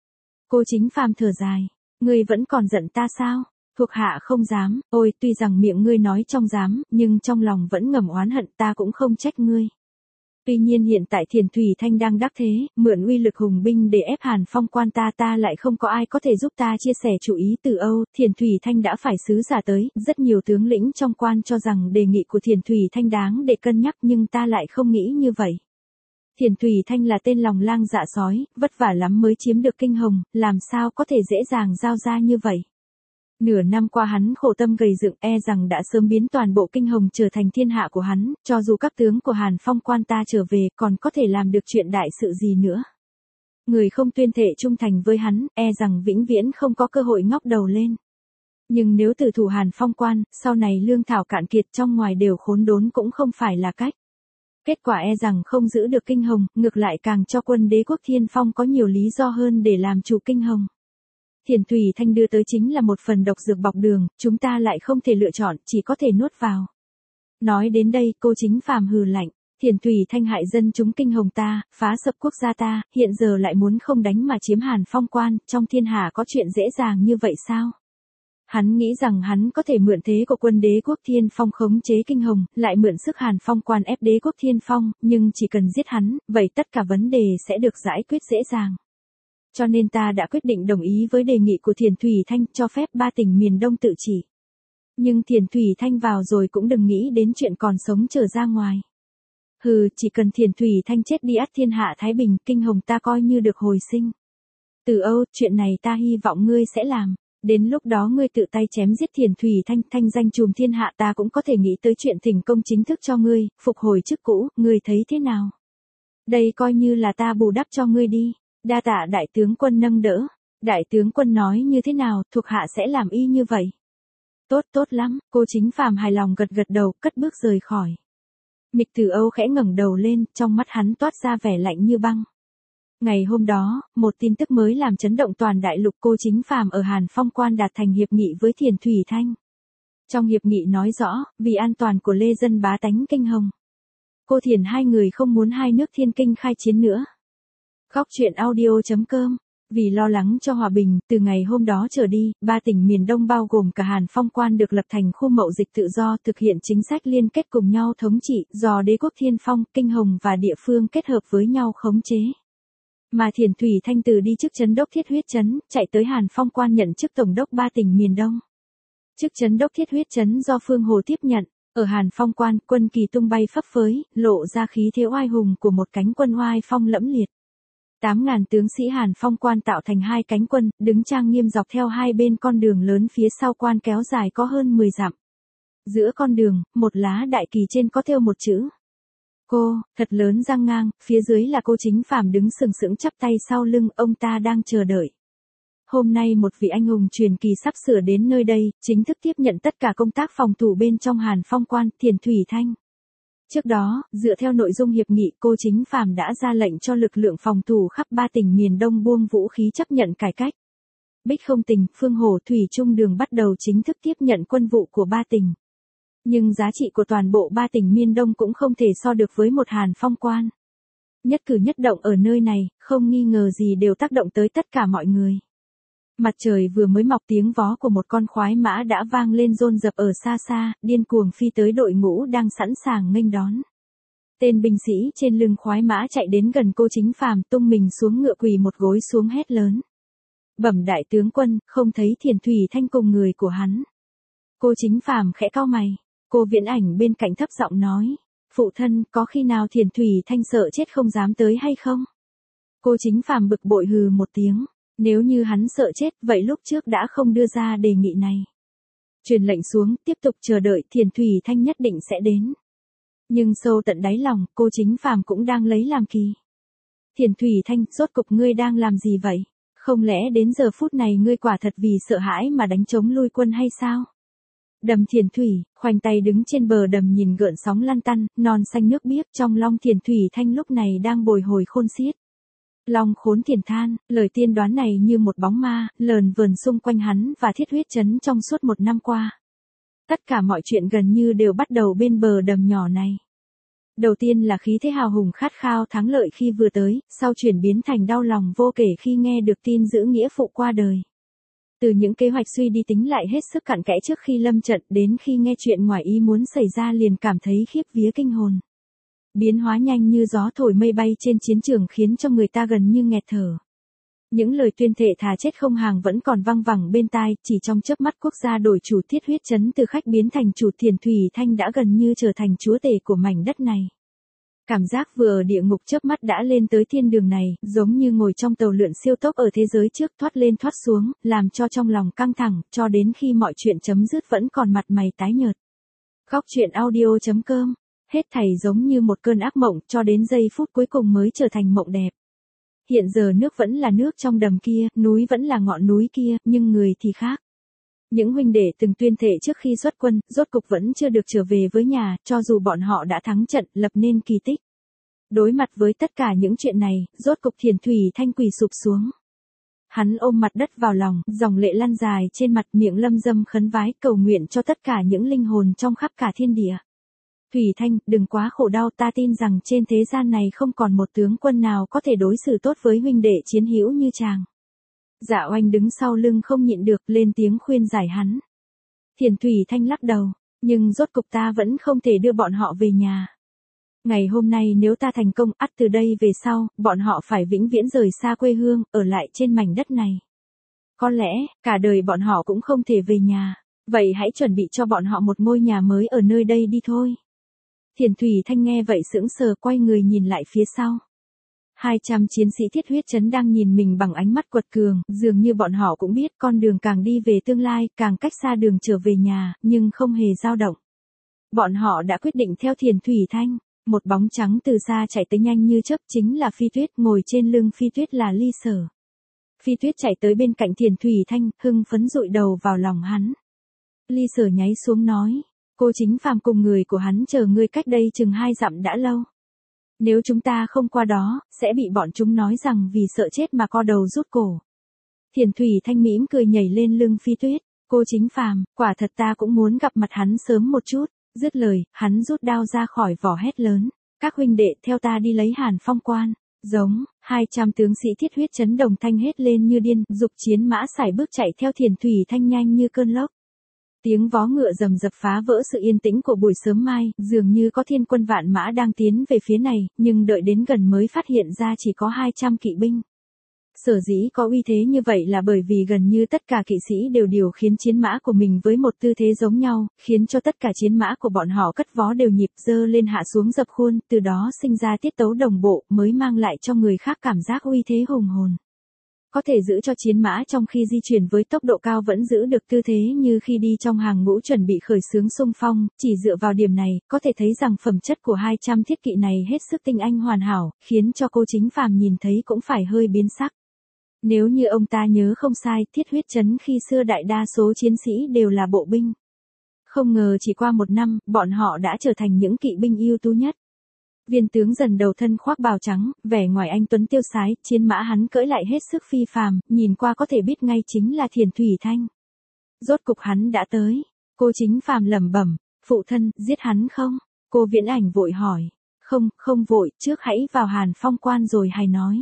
Cô Chính Phàm thở dài. Ngươi vẫn còn giận ta sao? Thuộc hạ không dám, ôi tuy rằng miệng ngươi nói trong dám, nhưng trong lòng vẫn ngầm oán hận, ta cũng không trách ngươi. Tuy nhiên hiện tại Thiền Thủy Thanh đang đắc thế, mượn uy lực hùng binh để ép Hàn Phong Quan ta lại không có ai có thể giúp ta chia sẻ chủ ý từ Âu. Thiền Thủy Thanh đã phải sứ giả tới, rất nhiều tướng lĩnh trong quan cho rằng đề nghị của Thiền Thủy Thanh đáng để cân nhắc, nhưng ta lại không nghĩ như vậy. Thiền Thủy Thanh là tên lòng lang dạ sói, vất vả lắm mới chiếm được Kinh Hồng, làm sao có thể dễ dàng giao ra như vậy. Nửa năm qua hắn khổ tâm gầy dựng, e rằng đã sớm biến toàn bộ Kinh Hồng trở thành thiên hạ của hắn, cho dù các tướng của Hàn Phong Quan ta trở về còn có thể làm được chuyện đại sự gì nữa. Người không tuyên thệ trung thành với hắn, e rằng vĩnh viễn không có cơ hội ngóc đầu lên. Nhưng nếu tử thủ Hàn Phong Quan, sau này lương thảo cạn kiệt trong ngoài đều khốn đốn cũng không phải là cách. Kết quả e rằng không giữ được Kinh Hồng, ngược lại càng cho quân Đế quốc Thiên Phong có nhiều lý do hơn để làm chủ Kinh Hồng. Thiền Thủy Thanh đưa tới chính là một phần độc dược bọc đường, chúng ta lại không thể lựa chọn, chỉ có thể nuốt vào. Nói đến đây, cô Chính Phàm hừ lạnh. Thiền Thủy Thanh hại dân chúng Kinh Hồng ta, phá sập quốc gia ta, hiện giờ lại muốn không đánh mà chiếm Hàn Phong Quan, trong thiên hạ có chuyện dễ dàng như vậy sao? Hắn nghĩ rằng hắn có thể mượn thế của quân Đế quốc Thiên Phong khống chế Kinh Hồng, lại mượn sức Hàn Phong Quan ép Đế quốc Thiên Phong, nhưng chỉ cần giết hắn, vậy tất cả vấn đề sẽ được giải quyết dễ dàng. Cho nên ta đã quyết định đồng ý với đề nghị của Thiền Thủy Thanh cho phép 3 tỉnh miền Đông tự trị. Nhưng Thiền Thủy Thanh vào rồi cũng đừng nghĩ đến chuyện còn sống trở ra ngoài. Hừ, chỉ cần Thiền Thủy Thanh chết đi ắt thiên hạ thái bình, Kinh Hồng ta coi như được hồi sinh. Từ Âu, chuyện này ta hy vọng ngươi sẽ làm. Đến lúc đó ngươi tự tay chém giết Thiền Thủy Thanh, thanh danh trùm thiên hạ, ta cũng có thể nghĩ tới chuyện thỉnh công chính thức cho ngươi, phục hồi chức cũ, ngươi thấy thế nào? Đây coi như là ta bù đắp cho ngươi đi. Đa tạ đại tướng quân nâng đỡ. Đại tướng quân nói như thế nào, thuộc hạ sẽ làm y như vậy. Tốt lắm, cô Chính Phàm hài lòng gật đầu, cất bước rời khỏi. Mịch Tử Âu khẽ ngẩng đầu lên, trong mắt hắn toát ra vẻ lạnh như băng. Ngày hôm đó, một tin tức mới làm chấn động toàn đại lục. Cô Chính Phàm ở Hàn Phong Quan đạt thành hiệp nghị với Thiền Thủy Thanh. Trong hiệp nghị nói rõ, vì an toàn của lê dân bá tánh Kinh Hồng, cô Thiền hai người không muốn hai nước Thiên Kinh khai chiến nữa. Góc truyện audio.com. Vì lo lắng cho hòa bình, từ ngày hôm đó trở đi, 3 tỉnh miền Đông bao gồm cả Hàn Phong Quan được lập thành khu mậu dịch tự do, thực hiện chính sách liên kết cùng nhau thống trị, do Đế quốc Thiên Phong, Kinh Hồng và địa phương kết hợp với nhau khống chế. Mà Thiền Thủy Thanh từ đi chức trấn đốc Thiết Huyết trấn, chạy tới Hàn Phong Quan nhận chức tổng đốc 3 tỉnh miền Đông. Chức trấn đốc Thiết Huyết trấn do Phương Hồ tiếp nhận. Ở Hàn Phong Quan, quân kỳ tung bay phấp phới, lộ ra khí thế oai hùng của một cánh quân oai phong lẫm liệt. 8.000 tướng sĩ Hàn Phong Quan tạo thành 2 cánh quân, đứng trang nghiêm dọc theo hai bên con đường lớn phía sau quan kéo dài có hơn 10 dặm. Giữa con đường, một lá đại kỳ trên có thêu một chữ. Cô, thật lớn răng ngang, phía dưới là cô Chính Phàm đứng sừng sững chắp tay sau lưng, ông ta đang chờ đợi. Hôm nay một vị anh hùng truyền kỳ sắp sửa đến nơi đây, chính thức tiếp nhận tất cả công tác phòng thủ bên trong Hàn Phong Quan, Thiền Thủy Thanh. Trước đó, dựa theo nội dung hiệp nghị, cô Chính Phàm đã ra lệnh cho lực lượng phòng thủ khắp 3 tỉnh miền Đông buông vũ khí chấp nhận cải cách. Bích Không Tỉnh, Phương Hồ, Thủy Trung Đường bắt đầu chính thức tiếp nhận quân vụ của 3 tỉnh. Nhưng giá trị của toàn bộ 3 tỉnh miền Đông cũng không thể so được với một Hàn Phong Quan. Nhất cử nhất động ở nơi này, không nghi ngờ gì đều tác động tới tất cả mọi người. Mặt trời vừa mới mọc, tiếng vó của một con khoái mã đã vang lên dồn dập ở xa xa, điên cuồng phi tới đội ngũ đang sẵn sàng nghênh đón. Tên binh sĩ trên lưng khoái mã chạy đến gần cô Chính Phàm, tung mình xuống ngựa, quỳ một gối xuống hét lớn. Bẩm đại tướng quân, không thấy Thiền Thủy Thanh cùng người của hắn. Cô Chính Phàm khẽ cau mày. Cô Viễn Ảnh bên cạnh thấp giọng nói. Phụ thân, có khi nào Thiền Thủy Thanh sợ chết không dám tới hay không? Cô Chính Phàm bực bội hừ một tiếng. Nếu như hắn sợ chết, vậy lúc trước đã không đưa ra đề nghị này. Truyền lệnh xuống, tiếp tục chờ đợi, Thiền Thủy Thanh nhất định sẽ đến. Nhưng sâu tận đáy lòng, cô Chính Phàm cũng đang lấy làm kỳ. Thiền Thủy Thanh, rốt cục ngươi đang làm gì vậy? Không lẽ đến giờ phút này ngươi quả thật vì sợ hãi mà đánh chống lui quân hay sao? Đầm Thiền Thủy, khoanh tay đứng trên bờ đầm nhìn gợn sóng lăn tăn, non xanh nước biếc, trong lòng Thiền Thủy Thanh lúc này đang bồi hồi khôn xiết. Long Khốn Thiền than, lời tiên đoán này như một bóng ma, lờn vờn xung quanh hắn và Thiết Huyết trấn trong suốt 1 năm qua. Tất cả mọi chuyện gần như đều bắt đầu bên bờ đầm nhỏ này. Đầu tiên là khí thế hào hùng khát khao thắng lợi khi vừa tới, sau chuyển biến thành đau lòng vô kể khi nghe được tin giữ nghĩa phụ qua đời. Từ những kế hoạch suy đi tính lại hết sức cặn kẽ trước khi lâm trận đến khi nghe chuyện ngoài ý muốn xảy ra liền cảm thấy khiếp vía kinh hồn. Biến hóa nhanh như gió thổi mây bay trên chiến trường khiến cho người ta gần như nghẹt thở. Những lời tuyên thệ thà chết không hàng vẫn còn văng vẳng bên tai, chỉ trong chớp mắt quốc gia đổi chủ Thiết Huyết Trấn từ khách biến thành chủ Thiền Thủy Thanh đã gần như trở thành chúa tể của mảnh đất này. Cảm giác vừa ở địa ngục chớp mắt đã lên tới thiên đường này, giống như ngồi trong tàu lượn siêu tốc ở thế giới trước thoát lên thoát xuống, làm cho trong lòng căng thẳng, cho đến khi mọi chuyện chấm dứt vẫn còn mặt mày tái nhợt. Góc truyện audio.com, hết thảy giống như một cơn ác mộng cho đến giây phút cuối cùng mới trở thành mộng đẹp. Hiện giờ nước vẫn là nước trong đầm kia, núi vẫn là ngọn núi kia, nhưng người thì khác. Những huynh đệ từng tuyên thệ trước khi xuất quân, rốt cục vẫn chưa được trở về với nhà, cho dù bọn họ đã thắng trận, lập nên kỳ tích. Đối mặt với tất cả những chuyện này, rốt cục Thiền Thủy Thanh quỳ sụp xuống. Hắn ôm mặt đất vào lòng, dòng lệ lăn dài trên mặt, miệng lâm dâm khấn vái cầu nguyện cho tất cả những linh hồn trong khắp cả thiên địa. Thủy Thanh, đừng quá khổ đau, ta tin rằng trên thế gian này không còn một tướng quân nào có thể đối xử tốt với huynh đệ chiến hữu như chàng. Dạ Oanh đứng sau lưng không nhịn được, lên tiếng khuyên giải hắn. Thiền Thủy Thanh lắc đầu, nhưng rốt cục ta vẫn không thể đưa bọn họ về nhà. Ngày hôm nay nếu ta thành công, ắt từ đây về sau, bọn họ phải vĩnh viễn rời xa quê hương, ở lại trên mảnh đất này. Có lẽ, cả đời bọn họ cũng không thể về nhà, vậy hãy chuẩn bị cho bọn họ một ngôi nhà mới ở nơi đây đi thôi. Thiền Thủy Thanh nghe vậy sững sờ quay người nhìn lại phía sau. 200 chiến sĩ Thiết Huyết Trấn đang nhìn mình bằng ánh mắt quật cường, dường như bọn họ cũng biết con đường càng đi về tương lai, càng cách xa đường trở về nhà, nhưng không hề dao động. Bọn họ đã quyết định theo Thiền Thủy Thanh. Một bóng trắng từ xa chạy tới nhanh như chớp chính là Phi Tuyết, ngồi trên lưng Phi Tuyết là Ly Sở. Phi Tuyết chạy tới bên cạnh Thiền Thủy Thanh, hưng phấn dụi đầu vào lòng hắn. Ly Sở nháy xuống nói, cô Chính Phàm cùng người của hắn chờ ngươi cách đây chừng 2 dặm đã lâu. Nếu chúng ta không qua đó, sẽ bị bọn chúng nói rằng vì sợ chết mà co đầu rút cổ. Thiền Thủy Thanh mỉm cười nhảy lên lưng Phi Tuyết, cô Chính Phàm, quả thật ta cũng muốn gặp mặt hắn sớm một chút. Dứt lời, hắn rút đao ra khỏi vỏ hét lớn, các huynh đệ theo ta đi lấy Hàn Phong Quan. Giống, 200 tướng sĩ Thiết Huyết Trấn đồng thanh hết lên như điên, dục chiến mã sải bước chạy theo Thiền Thủy Thanh nhanh như cơn lốc. Tiếng vó ngựa rầm rập phá vỡ sự yên tĩnh của buổi sớm mai, dường như có thiên quân vạn mã đang tiến về phía này, nhưng đợi đến gần mới phát hiện ra chỉ có 200 kỵ binh. Sở dĩ có uy thế như vậy là bởi vì gần như tất cả kỵ sĩ đều điều khiển chiến mã của mình với một tư thế giống nhau, khiến cho tất cả chiến mã của bọn họ cất vó đều nhịp dơ lên hạ xuống dập khuôn, từ đó sinh ra tiết tấu đồng bộ mới mang lại cho người khác cảm giác uy thế hùng hồn. Có thể giữ cho chiến mã trong khi di chuyển với tốc độ cao vẫn giữ được tư thế như khi đi trong hàng ngũ chuẩn bị khởi xướng xung phong, chỉ dựa vào điểm này, có thể thấy rằng phẩm chất của 200 thiết kỵ này hết sức tinh anh hoàn hảo, khiến cho cô Chính Phàm nhìn thấy cũng phải hơi biến sắc. Nếu như ông ta nhớ không sai, Thiết Huyết Trấn khi xưa đại đa số chiến sĩ đều là bộ binh. Không ngờ chỉ qua 1 năm, bọn họ đã trở thành những kỵ binh ưu tú nhất. Viên tướng dần đầu thân khoác bào trắng, vẻ ngoài anh tuấn tiêu sái, chiến mã hắn cưỡi lại hết sức phi phàm, nhìn qua có thể biết ngay chính là Thiền Thủy Thanh. Rốt cục hắn đã tới. Cô Chính Phàm lẩm bẩm, phụ thân, giết hắn không? Cô Viễn Ảnh vội hỏi. Không vội, trước hãy vào Hàn Phong Quan rồi hãy nói.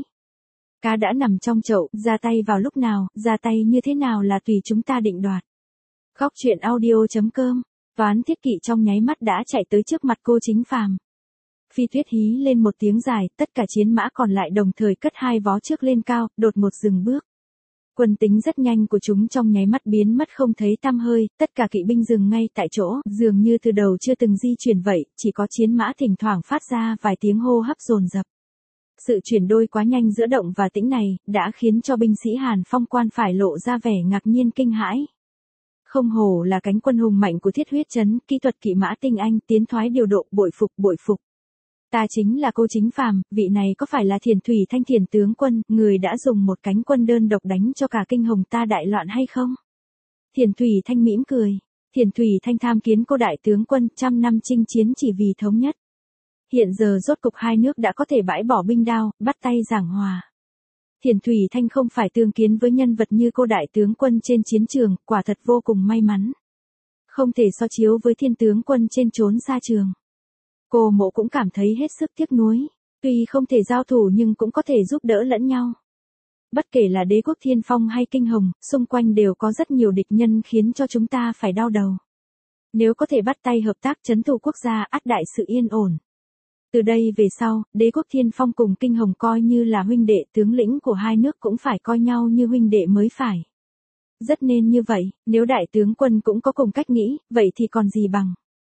Cá đã nằm trong chậu, ra tay vào lúc nào, ra tay như thế nào là tùy chúng ta định đoạt. Góc truyện audio.com, Toán Thiết Kỵ trong nháy mắt đã chạy tới trước mặt cô Chính Phàm. Phi Tuyết hí lên một tiếng dài, tất cả chiến mã còn lại đồng thời cất 2 vó trước lên cao, đột một dừng bước. Quân tính rất nhanh của chúng trong nháy mắt biến mất không thấy tăm hơi, tất cả kỵ binh dừng ngay tại chỗ, dường như từ đầu chưa từng di chuyển vậy, chỉ có chiến mã thỉnh thoảng phát ra vài tiếng hô hấp dồn dập. Sự chuyển đôi quá nhanh giữa động và tĩnh này, đã khiến cho binh sĩ Hàn Phong Quan phải lộ ra vẻ ngạc nhiên kinh hãi. Không hổ là cánh quân hùng mạnh của Thiết Huyết Trấn, kỹ thuật kỵ mã tinh anh, tiến thoái điều độ, bội phục. Ta chính là cô Chính Phàm, vị này có phải là Thiền Thủy Thanh Thiền tướng quân, người đã dùng một cánh quân đơn độc đánh cho cả kinh hồng ta đại loạn hay không? Thiền Thủy Thanh mỉm cười. Thiền Thủy Thanh tham kiến cô đại tướng quân, 100 năm chinh chiến chỉ vì thống nhất. Hiện giờ rốt cục hai nước đã có thể bãi bỏ binh đao, bắt tay giảng hòa. Thiền Thủy Thanh không phải tương kiến với nhân vật như cô đại tướng quân trên chiến trường, quả thật vô cùng may mắn. Không thể so chiếu với thiên tướng quân trên trốn xa trường. Cô Mộ cũng cảm thấy hết sức tiếc nuối. Tuy không thể giao thủ nhưng cũng có thể giúp đỡ lẫn nhau. Bất kể là Đế quốc Thiên Phong hay Kinh Hồng, xung quanh đều có rất nhiều địch nhân khiến cho chúng ta phải đau đầu. Nếu có thể bắt tay hợp tác trấn thủ quốc gia, ắt đại sự yên ổn. Từ đây về sau, Đế quốc Thiên Phong cùng Kinh Hồng coi như là huynh đệ, tướng lĩnh của hai nước cũng phải coi nhau như huynh đệ mới phải. Rất nên như vậy, nếu đại tướng quân cũng có cùng cách nghĩ, vậy thì còn gì bằng.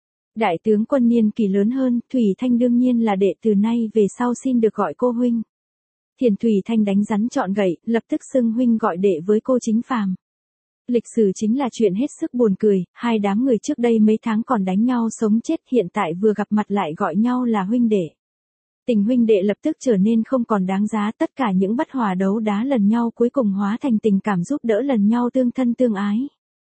Đại tướng quân niên kỳ lớn hơn, Thủy Thanh đương nhiên là đệ từ nay về sau xin được gọi cô huynh. Thiền Thủy Thanh đánh rắn chọn gậy, lập tức xưng huynh gọi đệ với cô Chính Phàm. Lịch sử chính là chuyện hết sức buồn cười, hai đám người trước đây mấy tháng còn đánh nhau sống chết, hiện tại vừa gặp mặt lại gọi nhau là huynh đệ. Tình huynh đệ lập tức trở nên không còn đáng giá, tất cả những bất hòa đấu đá lần nhau cuối cùng hóa thành tình cảm giúp đỡ lần nhau, tương thân tương ái.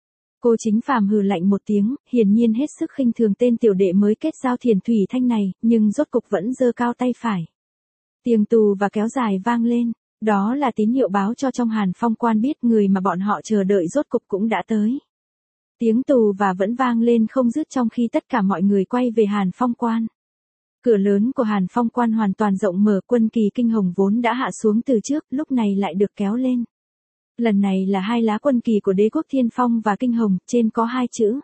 Cô Chính Phàm hừ lạnh một tiếng, hiển nhiên hết sức khinh thường tên tiểu đệ mới kết giao Thiền Thủy Thanh này, nhưng rốt cục vẫn giơ cao tay phải. Tiếng tù và kéo dài vang lên, đó là tín hiệu báo cho trong Hàn Phong quan biết người mà bọn họ chờ đợi rốt cục cũng đã tới. Tiếng tù và vẫn vang lên không dứt trong khi tất cả mọi người quay về Hàn Phong quan. Cửa lớn của Hàn Phong quan hoàn toàn rộng mở, quân kỳ Kinh Hồng vốn đã hạ xuống từ trước, lúc này lại được kéo lên. Lần này là hai lá quân kỳ của Đế quốc Thiên Phong và Kinh Hồng, trên có hai chữ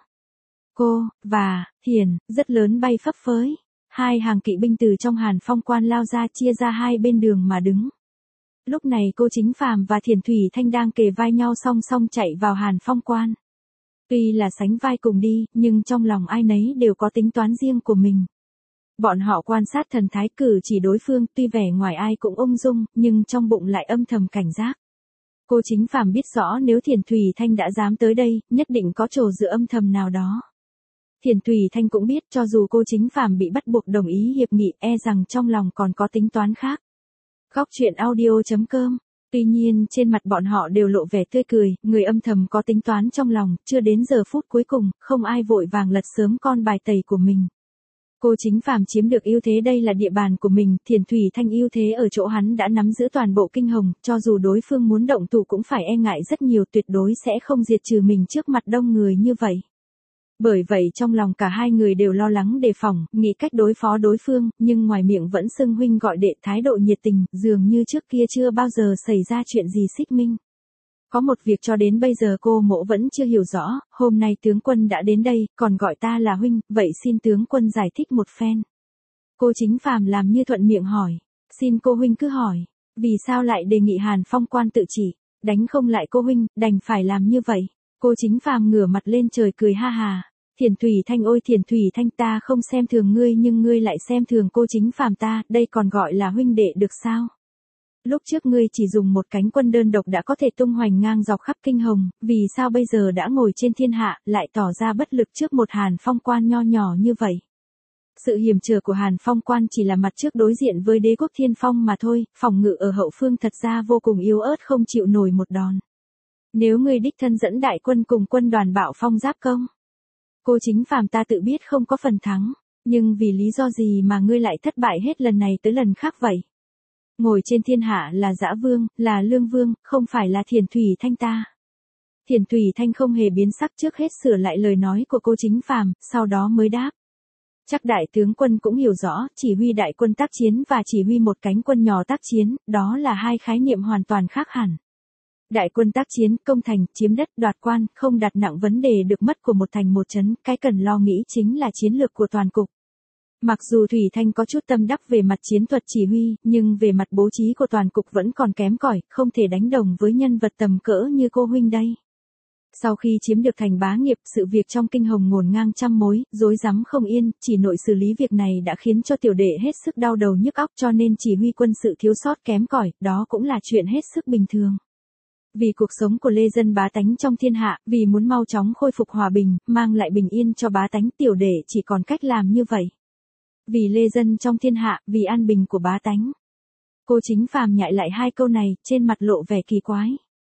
Cô, và, Thiền, rất lớn bay phấp phới. Hai hàng kỵ binh từ trong Hàn Phong quan lao ra, chia ra hai bên đường mà đứng. Lúc này cô Chính Phàm và Thiền Thủy Thanh đang kề vai nhau song song chạy vào Hàn Phong quan. Tuy là sánh vai cùng đi, nhưng trong lòng ai nấy đều có tính toán riêng của mình. Bọn họ quan sát thần thái cử chỉ đối phương, tuy vẻ ngoài ai cũng ung dung, nhưng trong bụng lại âm thầm cảnh giác. Cô Chính Phàm biết rõ nếu Thiền Thủy Thanh đã dám tới đây, nhất định có trò dựa âm thầm nào đó. Thiền Thủy Thanh cũng biết cho dù cô Chính Phàm bị bắt buộc đồng ý hiệp nghị, e rằng trong lòng còn có tính toán khác. Góc truyện audio.com. Tuy nhiên trên mặt bọn họ đều lộ vẻ tươi cười, người âm thầm có tính toán trong lòng, chưa đến giờ phút cuối cùng, không ai vội vàng lật sớm con bài tẩy của mình. Cô Chính Phàm chiếm được ưu thế, đây là địa bàn của mình, Thiền Thủy Thanh ưu thế ở chỗ hắn đã nắm giữ toàn bộ Kinh Hồng, cho dù đối phương muốn động thủ cũng phải e ngại rất nhiều, tuyệt đối sẽ không diệt trừ mình trước mặt đông người như vậy. Bởi vậy trong lòng cả hai người đều lo lắng đề phòng, nghĩ cách đối phó đối phương, nhưng ngoài miệng vẫn xưng huynh gọi đệ, thái độ nhiệt tình, dường như trước kia chưa bao giờ xảy ra chuyện gì xích mích. Có một việc cho đến bây giờ cô Mộ vẫn chưa hiểu rõ, hôm nay tướng quân đã đến đây, còn gọi ta là huynh, vậy xin tướng quân giải thích một phen. Cô Chính Phàm làm như thuận miệng hỏi, xin cô huynh cứ hỏi, vì sao lại đề nghị Hàn Phong quan tự chỉ, đánh không lại cô huynh, đành phải làm như vậy. Cô Chính Phàm ngửa mặt lên trời cười ha hà. Thiền Thủy Thanh ôi Thiền Thủy Thanh, ta không xem thường ngươi nhưng ngươi lại xem thường cô Chính Phàm ta, đây còn gọi là huynh đệ được sao? Lúc trước ngươi chỉ dùng một cánh quân đơn độc đã có thể tung hoành ngang dọc khắp Kinh Hồng, vì sao bây giờ đã ngồi trên thiên hạ, lại tỏ ra bất lực trước một Hàn Phong quan nho nhỏ như vậy? Sự hiểm trở của Hàn Phong quan chỉ là mặt trước đối diện với Đế quốc Thiên Phong mà thôi, phòng ngự ở hậu phương thật ra vô cùng yếu ớt, không chịu nổi một đòn. Nếu ngươi đích thân dẫn đại quân cùng quân đoàn bạo phong giáp công, cô Chính Phàm ta tự biết không có phần thắng, nhưng vì lý do gì mà ngươi lại thất bại hết lần này tới lần khác vậy? Ngồi trên thiên hạ là Dã Vương, là Lương Vương, không phải là Thiền Thủy Thanh ta. Thiền Thủy Thanh không hề biến sắc, trước hết sửa lại lời nói của cô Chính Phàm, sau đó mới đáp. Chắc đại tướng quân cũng hiểu rõ, chỉ huy đại quân tác chiến và chỉ huy một cánh quân nhỏ tác chiến, đó là hai khái niệm hoàn toàn khác hẳn. Đại quân tác chiến, công thành, chiếm đất, đoạt quan, không đặt nặng vấn đề được mất của một thành một trấn, cái cần lo nghĩ chính là chiến lược của toàn cục. Mặc dù Thủy Thanh có chút tâm đắc về mặt chiến thuật chỉ huy, nhưng về mặt bố trí của toàn cục vẫn còn kém cỏi, không thể đánh đồng với nhân vật tầm cỡ như cô huynh đây. Sau khi chiếm được thành Bá Nghiệp, sự việc trong Kinh Hồng ngổn ngang trăm mối, rối rắm không yên, chỉ nội xử lý việc này đã khiến cho tiểu đệ hết sức đau đầu nhức óc, cho nên chỉ huy quân sự thiếu sót kém cỏi, đó cũng là chuyện hết sức bình thường. Vì cuộc sống của lê dân bá tánh trong thiên hạ, vì muốn mau chóng khôi phục hòa bình, mang lại bình yên cho bá tánh, tiểu đệ chỉ còn cách làm như vậy. Vì lê dân trong thiên hạ, vì an bình của bá tánh. Cô Chính Phàm nhại lại hai câu này, trên mặt lộ vẻ kỳ quái.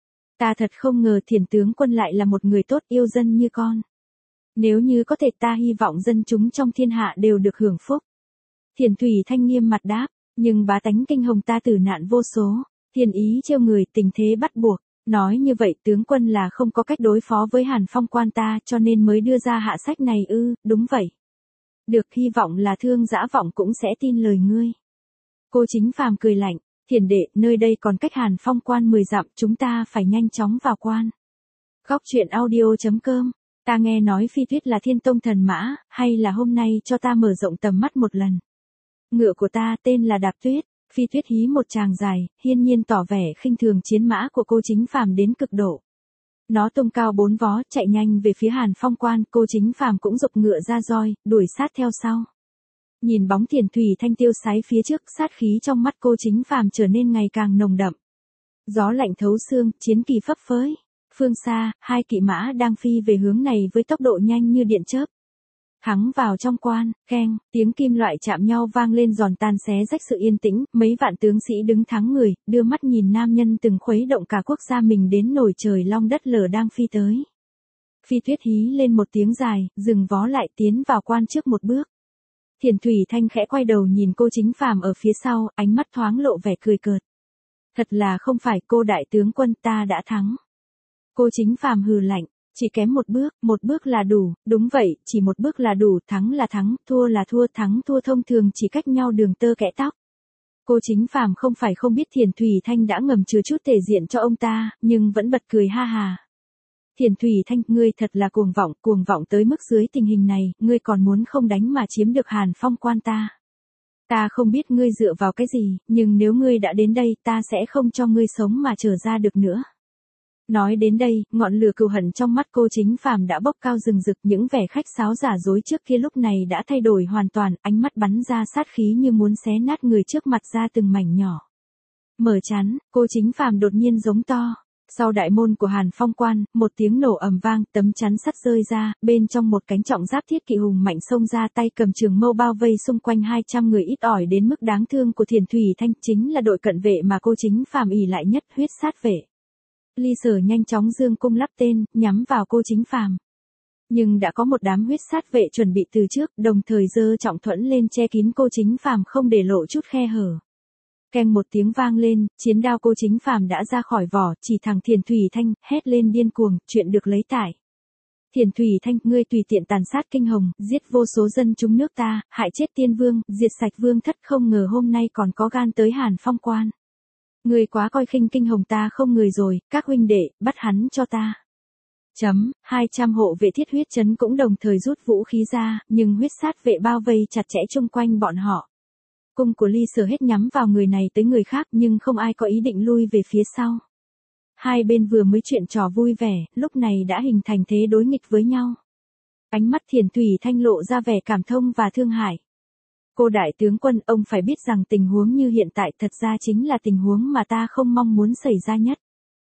Ta thật không ngờ Thiền tướng quân lại là một người tốt, yêu dân như con. Nếu như có thể, ta hy vọng dân chúng trong thiên hạ đều được hưởng phúc. Thiền Thủy Thanh nghiêm mặt đáp, nhưng bá tánh Kinh Hồng ta tử nạn vô số, thiên ý trêu người, tình thế bắt buộc. Nói như vậy tướng quân là không có cách đối phó với Hàn Phong quan ta, cho nên mới đưa ra hạ sách này ư? Đúng vậy. Được, hy vọng là Thương Dã Vọng cũng sẽ tin lời ngươi. Cô Chính Phàm cười lạnh, Thiền đệ, nơi đây còn cách Hàn Phong quan 10 dặm, chúng ta phải nhanh chóng vào quan. Góc truyện audio.com. Ta nghe nói Phi Tuyết là Thiên Tông thần mã, hay là hôm nay cho ta mở rộng tầm mắt một lần. Ngựa của ta tên là Đạp Tuyết. Phi Tuyết hí một tràng dài, hiên nhiên tỏ vẻ khinh thường chiến mã của cô Chính Phàm đến cực độ. Nó tung cao 4 vó, chạy nhanh về phía Hàn Phong quan, cô Chính Phàm cũng giục ngựa ra roi, đuổi sát theo sau. Nhìn bóng Thiền Thủy Thanh tiêu sái phía trước, sát khí trong mắt cô Chính Phàm trở nên ngày càng nồng đậm. Gió lạnh thấu xương, chiến kỳ phấp phới. Phương xa, hai kỵ mã đang phi về hướng này với tốc độ nhanh như điện chớp. Thắng vào trong quan, keng, tiếng kim loại chạm nhau vang lên giòn tan xé rách sự yên tĩnh, mấy vạn tướng sĩ đứng thắng người, đưa mắt nhìn nam nhân từng khuấy động cả quốc gia mình đến nổi trời long đất lở đang phi tới. Phi Tuyết hí lên một tiếng dài, dừng vó lại tiến vào quan trước một bước. Thiền Thủy Thanh khẽ quay đầu nhìn cô Chính Phàm ở phía sau, ánh mắt thoáng lộ vẻ cười cợt. Thật là không phải, cô đại tướng quân, ta đã thắng. Cô Chính Phàm hừ lạnh, chỉ kém một bước là đủ, đúng vậy, chỉ một bước là đủ, thắng là thắng, thua là thua, thắng thua thông thường chỉ cách nhau đường tơ kẽ tóc. Cô Chính Phàm không phải không biết Thiền Thủy Thanh đã ngầm chừa chút thể diện cho ông ta, nhưng vẫn bật cười ha hà. Thiền Thủy Thanh, ngươi thật là cuồng vọng tới mức dưới tình hình này, ngươi còn muốn không đánh mà chiếm được Hàn Phong quan ta. Ta không biết ngươi dựa vào cái gì, nhưng nếu ngươi đã đến đây, ta sẽ không cho ngươi sống mà trở ra được nữa. Nói đến đây, ngọn lửa cừu hận trong mắt cô Chính Phàm đã bốc cao rừng rực, những vẻ khách sáo giả dối trước kia lúc này đã thay đổi hoàn toàn, ánh mắt bắn ra sát khí như muốn xé nát người trước mặt ra từng mảnh nhỏ. Mở chắn, cô Chính Phàm đột nhiên giống to. Sau đại môn của Hàn Phong quan, một tiếng nổ ầm vang, tấm chắn sắt rơi ra, bên trong một cánh trọng giáp thiết kỵ hùng mạnh xông ra, tay cầm trường mâu bao vây xung quanh 200 người ít ỏi đến mức đáng thương của Thiền Thủy Thanh, chính là đội cận vệ mà cô Chính Phàm ỷ lại nhất, huyết sát vệ. Ly Sở nhanh chóng dương cung lắp tên, nhắm vào cô Chính Phàm. Nhưng đã có một đám huyết sát vệ chuẩn bị từ trước, đồng thời giơ trọng thuẫn lên che kín cô Chính Phàm không để lộ chút khe hở. Keng một tiếng vang lên, chiến đao cô Chính Phàm đã ra khỏi vỏ, chỉ thẳng Thiền Thủy Thanh, hét lên điên cuồng, chuyện được lấy tại. Thiền Thủy Thanh, ngươi tùy tiện tàn sát Kinh Hồng, giết vô số dân chúng nước ta, hại chết tiên vương, diệt sạch vương thất, không ngờ hôm nay còn có gan tới Hàn Phong quan. Ngươi quá coi khinh Kinh Hồng ta không người rồi, các huynh đệ, bắt hắn cho ta. 200 hộ vệ Thiết Huyết trấn cũng đồng thời rút vũ khí ra, nhưng huyết sát vệ bao vây chặt chẽ chung quanh bọn họ. Cung của Ly Sở hết nhắm vào người này tới người khác, nhưng không ai có ý định lui về phía sau. Hai bên vừa mới chuyện trò vui vẻ, lúc này đã hình thành thế đối nghịch với nhau. Ánh mắt Thiền Thủy Thanh lộ ra vẻ cảm thông và thương hại. Cô đại tướng quân, ông phải biết rằng tình huống như hiện tại thật ra chính là tình huống mà ta không mong muốn xảy ra nhất.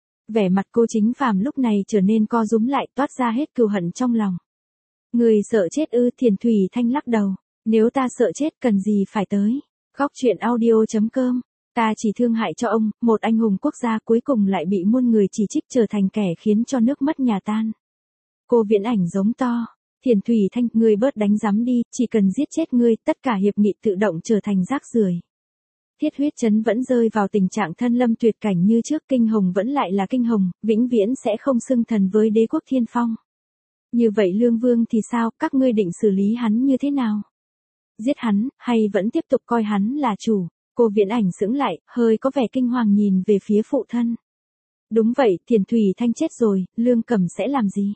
Vẻ mặt cô Chính Phàm lúc này trở nên co rúm lại, toát ra hết cừu hận trong lòng. Người sợ chết ư? Thiền Thủy Thanh lắc đầu. Nếu ta sợ chết cần gì phải tới. Góc truyện audio.com. Ta chỉ thương hại cho ông, một anh hùng quốc gia cuối cùng lại bị muôn người chỉ trích trở thành kẻ khiến cho nước mất nhà tan. Cô Viễn Ảnh giống to. Thiền Thủy Thanh, ngươi bớt đánh giám đi, chỉ cần giết chết ngươi, tất cả hiệp nghị tự động trở thành rác rưởi. Thiết Huyết trấn vẫn rơi vào tình trạng thân lâm tuyệt cảnh như trước, Kinh Hồng vẫn lại là Kinh Hồng, vĩnh viễn sẽ không xưng thần với đế quốc Thiên Phong. Như vậy Lương Vương thì sao, các ngươi định xử lý hắn như thế nào? Giết hắn, hay vẫn tiếp tục coi hắn là chủ? Cô Viễn Ảnh sững lại, hơi có vẻ kinh hoàng nhìn về phía phụ thân. Đúng vậy, Thiền Thủy Thanh chết rồi, Lương Cẩm sẽ làm gì?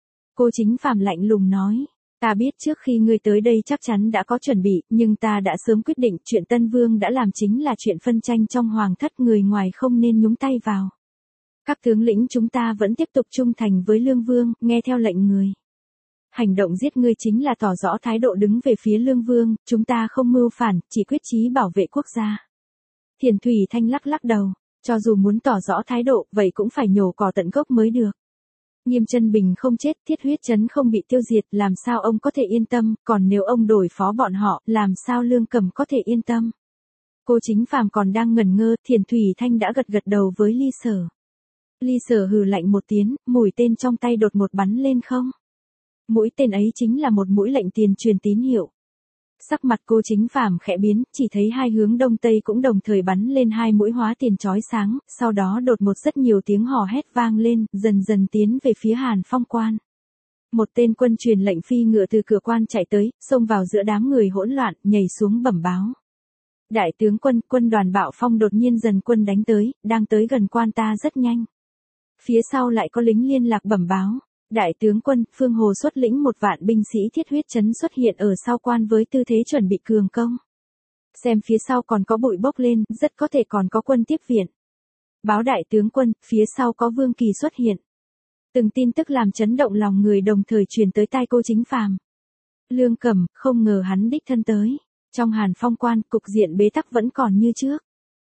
Cô Chính Phàm lạnh lùng nói. Ta biết trước khi ngươi tới đây chắc chắn đã có chuẩn bị, nhưng ta đã sớm quyết định chuyện Tân Vương đã làm chính là chuyện phân tranh trong hoàng thất, người ngoài không nên nhúng tay vào. Các tướng lĩnh chúng ta vẫn tiếp tục trung thành với Lương Vương, nghe theo lệnh người. Hành động giết ngươi chính là tỏ rõ thái độ đứng về phía Lương Vương, chúng ta không mưu phản, chỉ quyết chí bảo vệ quốc gia. Thiền Thủy Thanh lắc đầu, cho dù muốn tỏ rõ thái độ, vậy cũng phải nhổ cỏ tận gốc mới được. Nghiêm Chân Bình không chết, Thiết Huyết trấn không bị tiêu diệt, làm sao ông có thể yên tâm, còn nếu ông đổi phó bọn họ, làm sao Lương Cẩm có thể yên tâm. Cô Chính Phàm còn đang ngẩn ngơ, Thiền Thủy Thanh đã gật đầu với Ly Sở. Ly Sở hừ lạnh một tiếng, mũi tên trong tay đột ngột bắn lên không. Mũi tên ấy chính là một mũi lệnh tiền truyền tín hiệu. Sắc mặt cô Chính Phàm khẽ biến, chỉ thấy hai hướng đông tây cũng đồng thời bắn lên hai mũi hóa tiền chói sáng, sau đó đột một rất nhiều tiếng hò hét vang lên, dần dần tiến về phía Hàn Phong quan. Một tên quân truyền lệnh phi ngựa từ cửa quan chạy tới, xông vào giữa đám người hỗn loạn, nhảy xuống bẩm báo. Đại tướng quân, quân đoàn Bạo Phong đột nhiên dần quân đánh tới, đang tới gần quan ta rất nhanh. Phía sau lại có lính liên lạc bẩm báo. Đại tướng quân, Phương Hồ xuất lĩnh 1.000 binh sĩ thiết huyết trấn xuất hiện ở sau quan với tư thế chuẩn bị cường công. Xem phía sau còn có bụi bốc lên, rất có thể còn có quân tiếp viện. Báo đại tướng quân, phía sau có Vương Kỳ xuất hiện. Từng tin tức làm chấn động lòng người đồng thời truyền tới tai Cô Chính Phàm. Lương Cẩm, không ngờ hắn đích thân tới. Trong Hàn Phong quan, cục diện bế tắc vẫn còn như trước.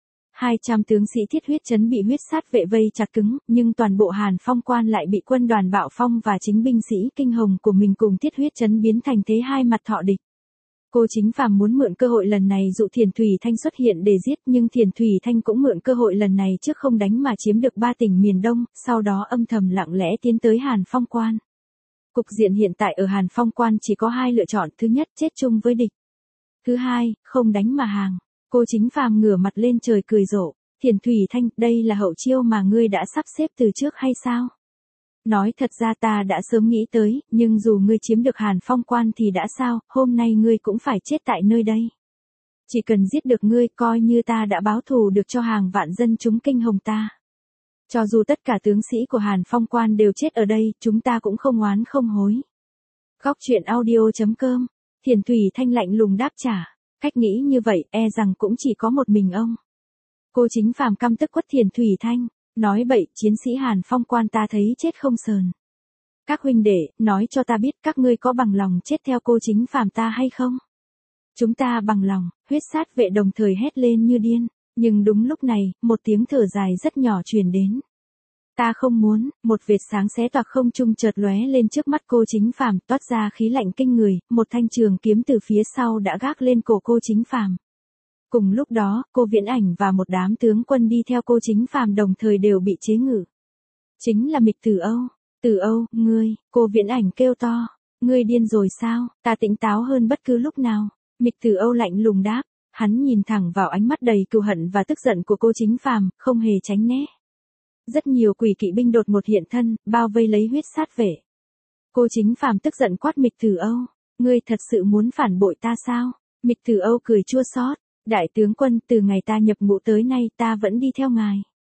200 tướng sĩ thiết huyết trấn bị huyết sát vệ vây chặt cứng, nhưng toàn bộ Hàn Phong quan lại bị quân đoàn Bạo Phong và chính binh sĩ Kinh Hồng của mình cùng thiết huyết trấn biến thành thế hai mặt thọ địch. Cô Chính Phàm muốn mượn cơ hội lần này dụ Thiền Thủy Thanh xuất hiện để giết, nhưng Thiền Thủy Thanh cũng mượn cơ hội lần này trước không đánh mà chiếm được 3 tỉnh miền Đông, sau đó âm thầm lặng lẽ tiến tới Hàn Phong quan. Cục diện hiện tại ở Hàn Phong quan chỉ có 2 lựa chọn, thứ nhất chết chung với địch. Thứ hai, không đánh mà hàng. Cô Chính Phàm ngửa mặt lên trời cười rộ. Thiền Thủy Thanh, đây là hậu chiêu mà ngươi đã sắp xếp từ trước hay sao? Nói thật ra ta đã sớm nghĩ tới, nhưng dù ngươi chiếm được Hàn Phong quan thì đã sao, hôm nay ngươi cũng phải chết tại nơi đây. Chỉ cần giết được ngươi coi như ta đã báo thù được cho hàng vạn dân chúng Kinh Hồng ta. Cho dù tất cả tướng sĩ của Hàn Phong quan đều chết ở đây, chúng ta cũng không oán không hối. Góc truyện audio.com. Thiền Thủy Thanh lạnh lùng đáp trả. Cách nghĩ như vậy, e rằng cũng chỉ có một mình ông. Cô Chính Phàm căm tức quất Thiền Thủy Thanh. Nói bậy, chiến sĩ Hàn Phong quan ta thấy chết không sờn. Các huynh đệ, nói cho ta biết các ngươi có bằng lòng chết theo cô Chính Phàm ta hay không? Chúng ta bằng lòng, huyết sát vệ đồng thời hét lên như điên. Nhưng đúng lúc này, một tiếng thở dài rất nhỏ truyền đến. Ta không muốn, một vệt sáng xé toạc không trung chợt lóe lên trước mắt cô Chính Phàm, toát ra khí lạnh kinh người, một thanh trường kiếm từ phía sau đã gác lên cổ cô Chính Phàm. Cùng lúc đó, cô Viễn Ảnh và một đám tướng quân đi theo cô Chính Phàm đồng thời đều bị chế ngự. Chính là Mịch Tử Âu. Tử Âu, ngươi, cô Viễn Ảnh kêu to. Ngươi điên rồi sao, ta tỉnh táo hơn bất cứ lúc nào. Mịch Tử Âu lạnh lùng đáp, hắn nhìn thẳng vào ánh mắt đầy cừu hận và tức giận của cô Chính Phàm, không hề tránh né. Rất nhiều quỷ kỵ binh đột một hiện thân, bao vây lấy huyết sát vệ. Cô Chính Phàm tức giận quát Mịch Tử Âu, ngươi thật sự muốn phản bội ta sao? Mịch Tử Âu cười chua xót. Đại tướng quân, từ ngày ta nhập ngũ tới nay ta vẫn đi theo ngài.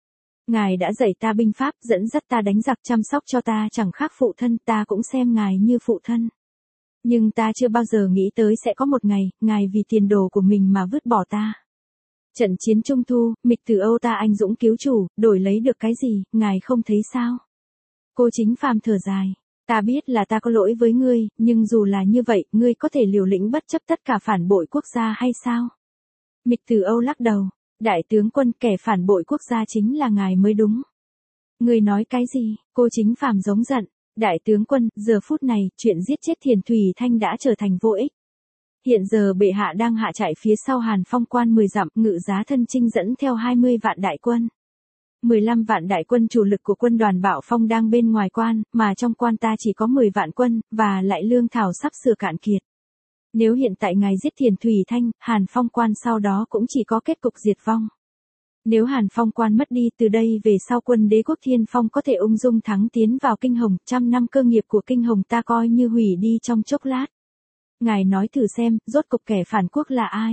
Ngài đã dạy ta binh pháp, dẫn dắt ta đánh giặc, chăm sóc cho ta chẳng khác phụ thân, ta cũng xem ngài như phụ thân. Nhưng ta chưa bao giờ nghĩ tới sẽ có một ngày, ngài vì tiền đồ của mình mà vứt bỏ ta. Trận chiến Trung Thu, Mịch Tử Âu ta anh dũng cứu chủ, đổi lấy được cái gì, ngài không thấy sao? Cô Chính Phàm thở dài. Ta biết là ta có lỗi với ngươi, nhưng dù là như vậy, ngươi có thể liều lĩnh bất chấp tất cả phản bội quốc gia hay sao? Mịch Tử Âu lắc đầu. Đại tướng quân, kẻ phản bội quốc gia chính là ngài mới đúng. Ngươi nói cái gì? Cô Chính Phàm giống giận. Đại tướng quân, giờ phút này, chuyện giết chết Thiền Thủy Thanh đã trở thành vô ích. Hiện giờ bệ hạ đang hạ chạy phía sau Hàn Phong quan 10 dặm, Ngự Giá Thân Chinh dẫn theo 20 vạn đại quân. 15 vạn đại quân chủ lực của quân đoàn Bạo Phong đang bên ngoài quan, mà trong quan ta chỉ có 10 vạn quân, và lại lương thảo sắp sửa cạn kiệt. Nếu hiện tại ngài giết Thiền Thủy Thanh, Hàn Phong quan sau đó cũng chỉ có kết cục diệt vong. Nếu Hàn Phong quan mất đi, từ đây về sau quân đế quốc Thiên Phong có thể ung dung thắng tiến vào Kinh Hồng, 100 năm cơ nghiệp của Kinh Hồng ta coi như hủy đi trong chốc lát. Ngài nói thử xem, rốt cục kẻ phản quốc là ai?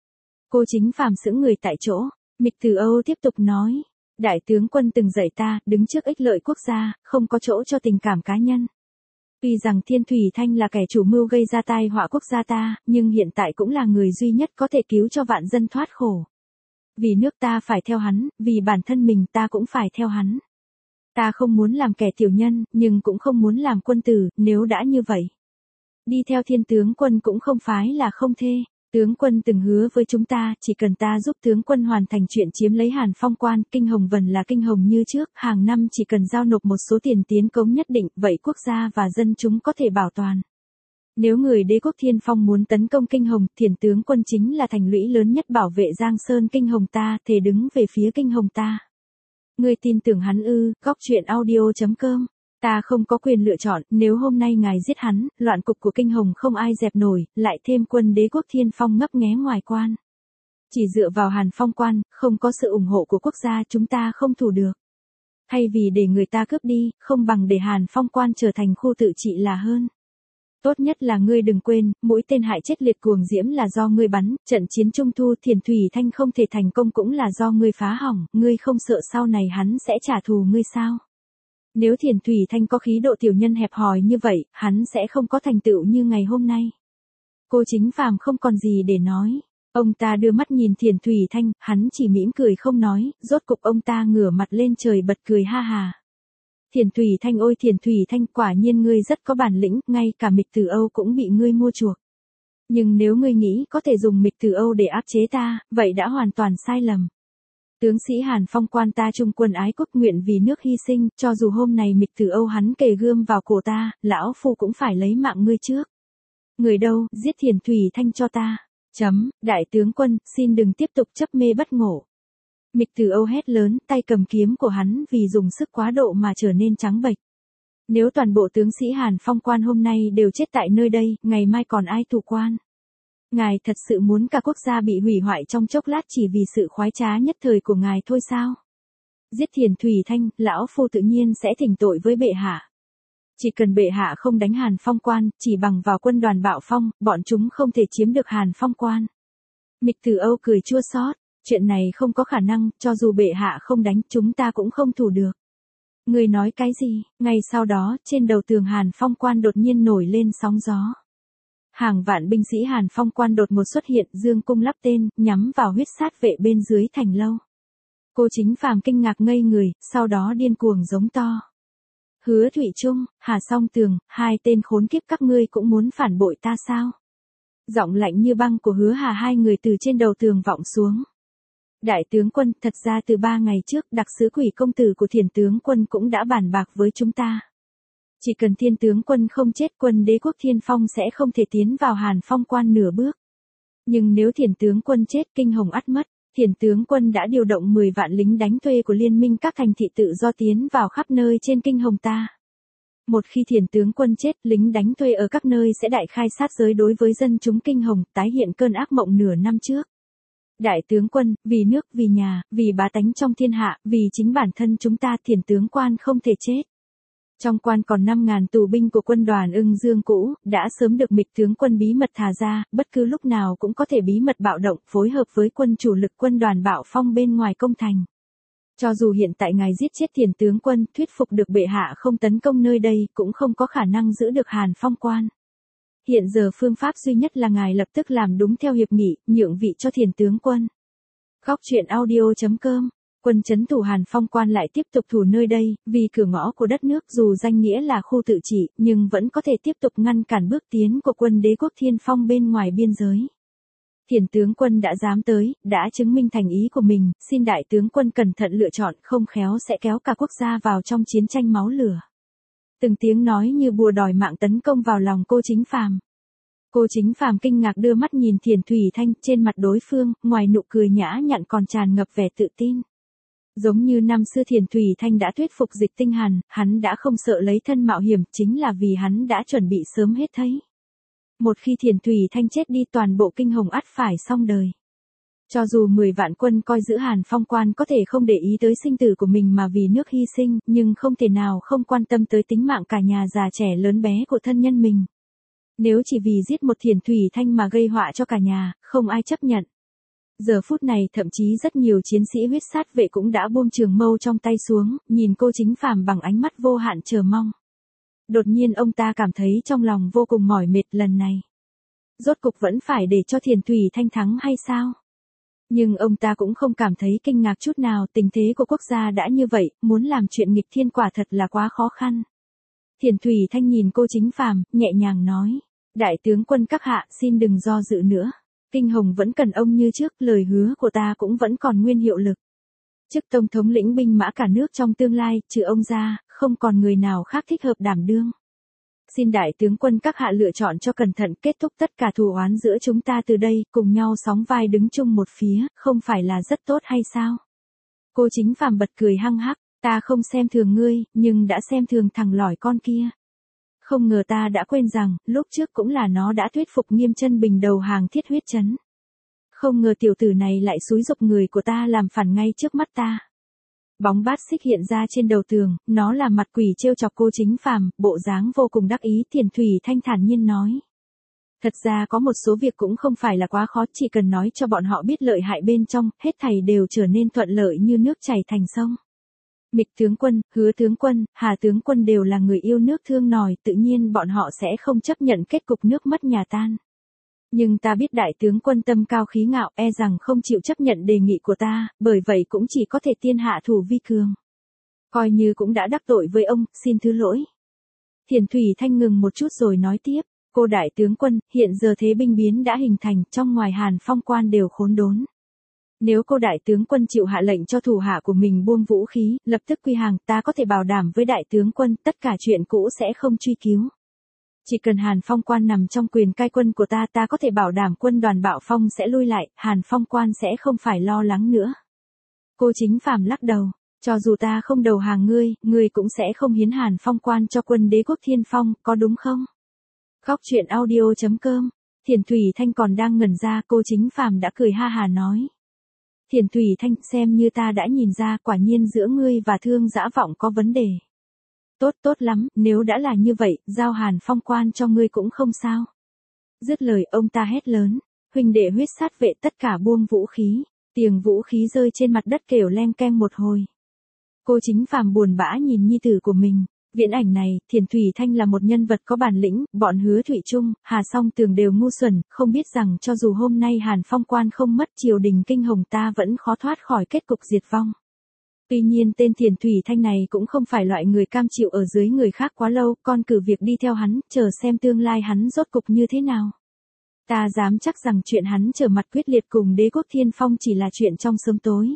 Cô Chính Phàm sững người tại chỗ. Mịch Tử Âu tiếp tục nói. Đại tướng quân từng dạy ta, đứng trước ích lợi quốc gia, không có chỗ cho tình cảm cá nhân. Tuy rằng Thiên Thủy Thanh là kẻ chủ mưu gây ra tai họa quốc gia ta, nhưng hiện tại cũng là người duy nhất có thể cứu cho vạn dân thoát khổ. Vì nước ta phải theo hắn, vì bản thân mình ta cũng phải theo hắn. Ta không muốn làm kẻ tiểu nhân, nhưng cũng không muốn làm quân tử, nếu đã như vậy. Đi theo Thiên tướng quân cũng không phái là không thê. Tướng quân từng hứa với chúng ta, chỉ cần ta giúp tướng quân hoàn thành chuyện chiếm lấy Hàn Phong quan, Kinh Hồng vẫn là Kinh Hồng như trước, hàng năm chỉ cần giao nộp một số tiền tiến cống nhất định, vậy quốc gia và dân chúng có thể bảo toàn. Nếu người đế quốc Thiên Phong muốn tấn công Kinh Hồng, Thiền tướng quân chính là thành lũy lớn nhất bảo vệ Giang Sơn Kinh Hồng ta, thề đứng về phía Kinh Hồng ta. Ngươi tin tưởng hắn ư? Góc truyện audio.com. Ta không có quyền lựa chọn, nếu hôm nay ngài giết hắn, loạn cục của Kinh Hồng không ai dẹp nổi, lại thêm quân đế quốc Thiên Phong ngấp nghé ngoài quan. Chỉ dựa vào Hàn Phong quan, không có sự ủng hộ của quốc gia chúng ta không thủ được. Thay vì để người ta cướp đi, không bằng để Hàn Phong Quan trở thành khu tự trị là hơn. Tốt nhất là ngươi đừng quên, mũi tên hại chết liệt cuồng diễm là do ngươi bắn, trận chiến Trung Thu Thiền Thủy Thanh không thể thành công cũng là do ngươi phá hỏng, ngươi không sợ sau này hắn sẽ trả thù ngươi sao? Nếu Thiền Thủy Thanh có khí độ tiểu nhân hẹp hòi như vậy, hắn sẽ không có thành tựu như ngày hôm nay. Cô Chính Phàm không còn gì để nói. Ông ta đưa mắt nhìn Thiền Thủy Thanh, hắn chỉ mỉm cười không nói, rốt cục ông ta ngửa mặt lên trời bật cười ha hà. Thiền Thủy Thanh ôi Thiền Thủy Thanh, quả nhiên ngươi rất có bản lĩnh, ngay cả Mịch Tử Âu cũng bị ngươi mua chuộc. Nhưng nếu ngươi nghĩ có thể dùng Mịch Tử Âu để áp chế ta, vậy đã hoàn toàn sai lầm. Tướng sĩ Hàn Phong Quan ta trung quân ái quốc nguyện vì nước hy sinh, cho dù hôm nay Mịch Tử Âu hắn kề gươm vào cổ ta, lão phu cũng phải lấy mạng ngươi trước. Người đâu, giết Thiền Thủy Thanh cho ta. Đại tướng quân, xin đừng tiếp tục chấp mê bất ngộ. Mịch Tử Âu hét lớn, tay cầm kiếm của hắn vì dùng sức quá độ mà trở nên trắng bệch. Nếu toàn bộ tướng sĩ Hàn Phong Quan hôm nay đều chết tại nơi đây, ngày mai còn ai thủ quan? Ngài thật sự muốn cả quốc gia bị hủy hoại trong chốc lát chỉ vì sự khoái trá nhất thời của ngài thôi sao? Giết Thiền Thủy Thanh, lão phu tự nhiên sẽ thỉnh tội với bệ hạ. Chỉ cần bệ hạ không đánh Hàn Phong Quan, chỉ bằng vào quân đoàn Bạo Phong, bọn chúng không thể chiếm được Hàn Phong Quan. Mịch Tử Âu cười chua xót, chuyện này không có khả năng, cho dù bệ hạ không đánh, chúng ta cũng không thủ được. Người nói cái gì? Ngay sau đó, trên đầu tường Hàn Phong Quan đột nhiên nổi lên sóng gió. Hàng vạn binh sĩ Hàn Phong Quan đột ngột xuất hiện, dương cung lắp tên, nhắm vào huyết sát vệ bên dưới thành lâu. Cô Chính Phàm kinh ngạc ngây người, sau đó điên cuồng giống to. Hứa Thủy Trung, Hà Song Tường, hai tên khốn kiếp các ngươi cũng muốn phản bội ta sao? Giọng lạnh như băng của Hứa Hà hai người từ trên đầu tường vọng xuống. Đại tướng quân, thật ra từ 3 ngày trước, đặc sứ Quỷ công tử của Thiền tướng quân cũng đã bàn bạc với chúng ta. Chỉ cần Thiên tướng quân không chết, quân đế quốc Thiên Phong sẽ không thể tiến vào Hàn Phong Quan nửa bước. Nhưng nếu Thiền tướng quân chết, kinh hồng ắt mất. Thiền tướng quân đã điều động 10 vạn lính đánh thuê của liên minh các thành thị tự do tiến vào khắp nơi trên kinh hồng ta. Một khi Thiền tướng quân chết, lính đánh thuê ở các nơi sẽ đại khai sát giới đối với dân chúng kinh hồng, tái hiện cơn ác mộng nửa năm trước. Đại tướng quân, vì nước, vì nhà, vì bá tánh trong thiên hạ, vì chính bản thân chúng ta, Thiền tướng quan không thể chết. Trong quan còn 5.000 tù binh của quân đoàn Ưng Dương cũ, đã sớm được Mịch tướng quân bí mật thả ra, bất cứ lúc nào cũng có thể bí mật bạo động, phối hợp với quân chủ lực quân đoàn Bạo Phong bên ngoài công thành. Cho dù hiện tại ngài giết chết Thiền tướng quân, thuyết phục được bệ hạ không tấn công nơi đây, cũng không có khả năng giữ được Hàn Phong Quan. Hiện giờ phương pháp duy nhất là ngài lập tức làm đúng theo hiệp nghị, nhượng vị cho Thiền tướng quân. Góc truyện audio.com. Quân trấn thủ Hàn Phong Quan lại tiếp tục thủ nơi đây, vì cửa ngõ của đất nước dù danh nghĩa là khu tự trị, nhưng vẫn có thể tiếp tục ngăn cản bước tiến của quân đế quốc Thiên Phong bên ngoài biên giới. Thiền tướng quân đã dám tới, đã chứng minh thành ý của mình, xin đại tướng quân cẩn thận lựa chọn, không khéo sẽ kéo cả quốc gia vào trong chiến tranh máu lửa. Từng tiếng nói như bùa đòi mạng tấn công vào lòng cô Chính Phàm. Cô Chính Phàm kinh ngạc đưa mắt nhìn Thiền Thủy Thanh, trên mặt đối phương, ngoài nụ cười nhã nhặn còn tràn ngập vẻ tự tin. Giống như năm xưa Thiền Thủy Thanh đã thuyết phục Dịch Tinh Hàn, hắn đã không sợ lấy thân mạo hiểm, chính là vì hắn đã chuẩn bị sớm hết thấy. Một khi Thiền Thủy Thanh chết đi, toàn bộ kinh hồng ắt phải xong đời. Cho dù 10 vạn quân coi giữ Hàn Phong Quan có thể không để ý tới sinh tử của mình mà vì nước hy sinh, nhưng không thể nào không quan tâm tới tính mạng cả nhà già trẻ lớn bé của thân nhân mình. Nếu chỉ vì giết một Thiền Thủy Thanh mà gây họa cho cả nhà, không ai chấp nhận. Giờ phút này thậm chí rất nhiều chiến sĩ huyết sát vệ cũng đã buông trường mâu trong tay xuống, nhìn cô Chính Phàm bằng ánh mắt vô hạn chờ mong. Đột nhiên ông ta cảm thấy trong lòng vô cùng mỏi mệt lần này. Rốt cục vẫn phải để cho Thiền Thủy Thanh thắng hay sao? Nhưng ông ta cũng không cảm thấy kinh ngạc chút nào, tình thế của quốc gia đã như vậy, muốn làm chuyện nghịch thiên quả thật là quá khó khăn. Thiền Thủy Thanh nhìn cô Chính Phàm, nhẹ nhàng nói, đại tướng quân các hạ xin đừng do dự nữa. Kinh hồng vẫn cần ông như trước, lời hứa của ta cũng vẫn còn nguyên hiệu lực. Chức tổng thống lĩnh binh mã cả nước trong tương lai, trừ ông ra, không còn người nào khác thích hợp đảm đương. Xin đại tướng quân các hạ lựa chọn cho cẩn thận, kết thúc tất cả thù oán giữa chúng ta từ đây, cùng nhau sóng vai đứng chung một phía, không phải là rất tốt hay sao? Cô Chính Phàm bật cười hăng hắc, ta không xem thường ngươi, nhưng đã xem thường thằng lỏi con kia. Không ngờ ta đã quên rằng, lúc trước cũng là nó đã thuyết phục Nghiêm Chân Bình đầu hàng Thiết Huyết Trấn. Không ngờ tiểu tử này lại xúi giục người của ta làm phản ngay trước mắt ta. Bóng bát xích hiện ra trên đầu tường, nó là mặt quỷ trêu chọc cô Chính Phàm, bộ dáng vô cùng đắc ý. Thiền Thủy Thanh thản nhiên nói. Thật ra có một số việc cũng không phải là quá khó, chỉ cần nói cho bọn họ biết lợi hại bên trong, hết thảy đều trở nên thuận lợi như nước chảy thành sông. Mịch tướng quân, Hứa tướng quân, Hà tướng quân đều là người yêu nước thương nòi, tự nhiên bọn họ sẽ không chấp nhận kết cục nước mất nhà tan. Nhưng ta biết đại tướng quân tâm cao khí ngạo, e rằng không chịu chấp nhận đề nghị của ta, bởi vậy cũng chỉ có thể tiên hạ thủ vi cường. Coi như cũng đã đắc tội với ông, xin thứ lỗi. Thiền Thủy Thanh ngừng một chút rồi nói tiếp. Cô đại tướng quân, hiện giờ thế binh biến đã hình thành, trong ngoài Hàn Phong quan đều khốn đốn. Nếu cô đại tướng quân chịu hạ lệnh cho thủ hạ của mình buông vũ khí, lập tức quy hàng, ta có thể bảo đảm với đại tướng quân, tất cả chuyện cũ sẽ không truy cứu. Chỉ cần Hàn Phong quan nằm trong quyền cai quân của ta, ta có thể bảo đảm quân đoàn Bạo Phong sẽ lui lại, Hàn Phong quan sẽ không phải lo lắng nữa. Cô Chính Phàm lắc đầu, cho dù ta không đầu hàng ngươi cũng sẽ không hiến Hàn Phong quan cho quân Đế quốc Thiên Phong, có đúng không? Khóc chuyện audio.com. Thiền Thủy Thanh còn đang ngẩn ra, cô Chính Phàm đã cười ha hà nói. Thiền Thủy Thanh, xem như ta đã nhìn ra, quả nhiên giữa ngươi và Thương Dã Vọng có vấn đề. Tốt lắm, nếu đã là như vậy, giao Hàn Phong quan cho ngươi cũng không sao. Dứt lời ông ta hét lớn, huynh đệ huyết sát vệ tất cả buông vũ khí, tiếng vũ khí rơi trên mặt đất kêu leng keng một hồi. Cô Chính Phàm buồn bã nhìn nhi tử của mình. Viễn ảnh này, Thiền Thủy Thanh là một nhân vật có bản lĩnh, bọn Hứa Thụy Trung, Hà Song Tường đều ngu xuẩn, không biết rằng cho dù hôm nay Hàn Phong quan không mất, triều đình Kinh Hồng ta vẫn khó thoát khỏi kết cục diệt vong. Tuy nhiên tên Thiền Thủy Thanh này cũng không phải loại người cam chịu ở dưới người khác quá lâu, con cử việc đi theo hắn, chờ xem tương lai hắn rốt cục như thế nào. Ta dám chắc rằng chuyện hắn trở mặt quyết liệt cùng Đế quốc Thiên Phong chỉ là chuyện trong sớm tối.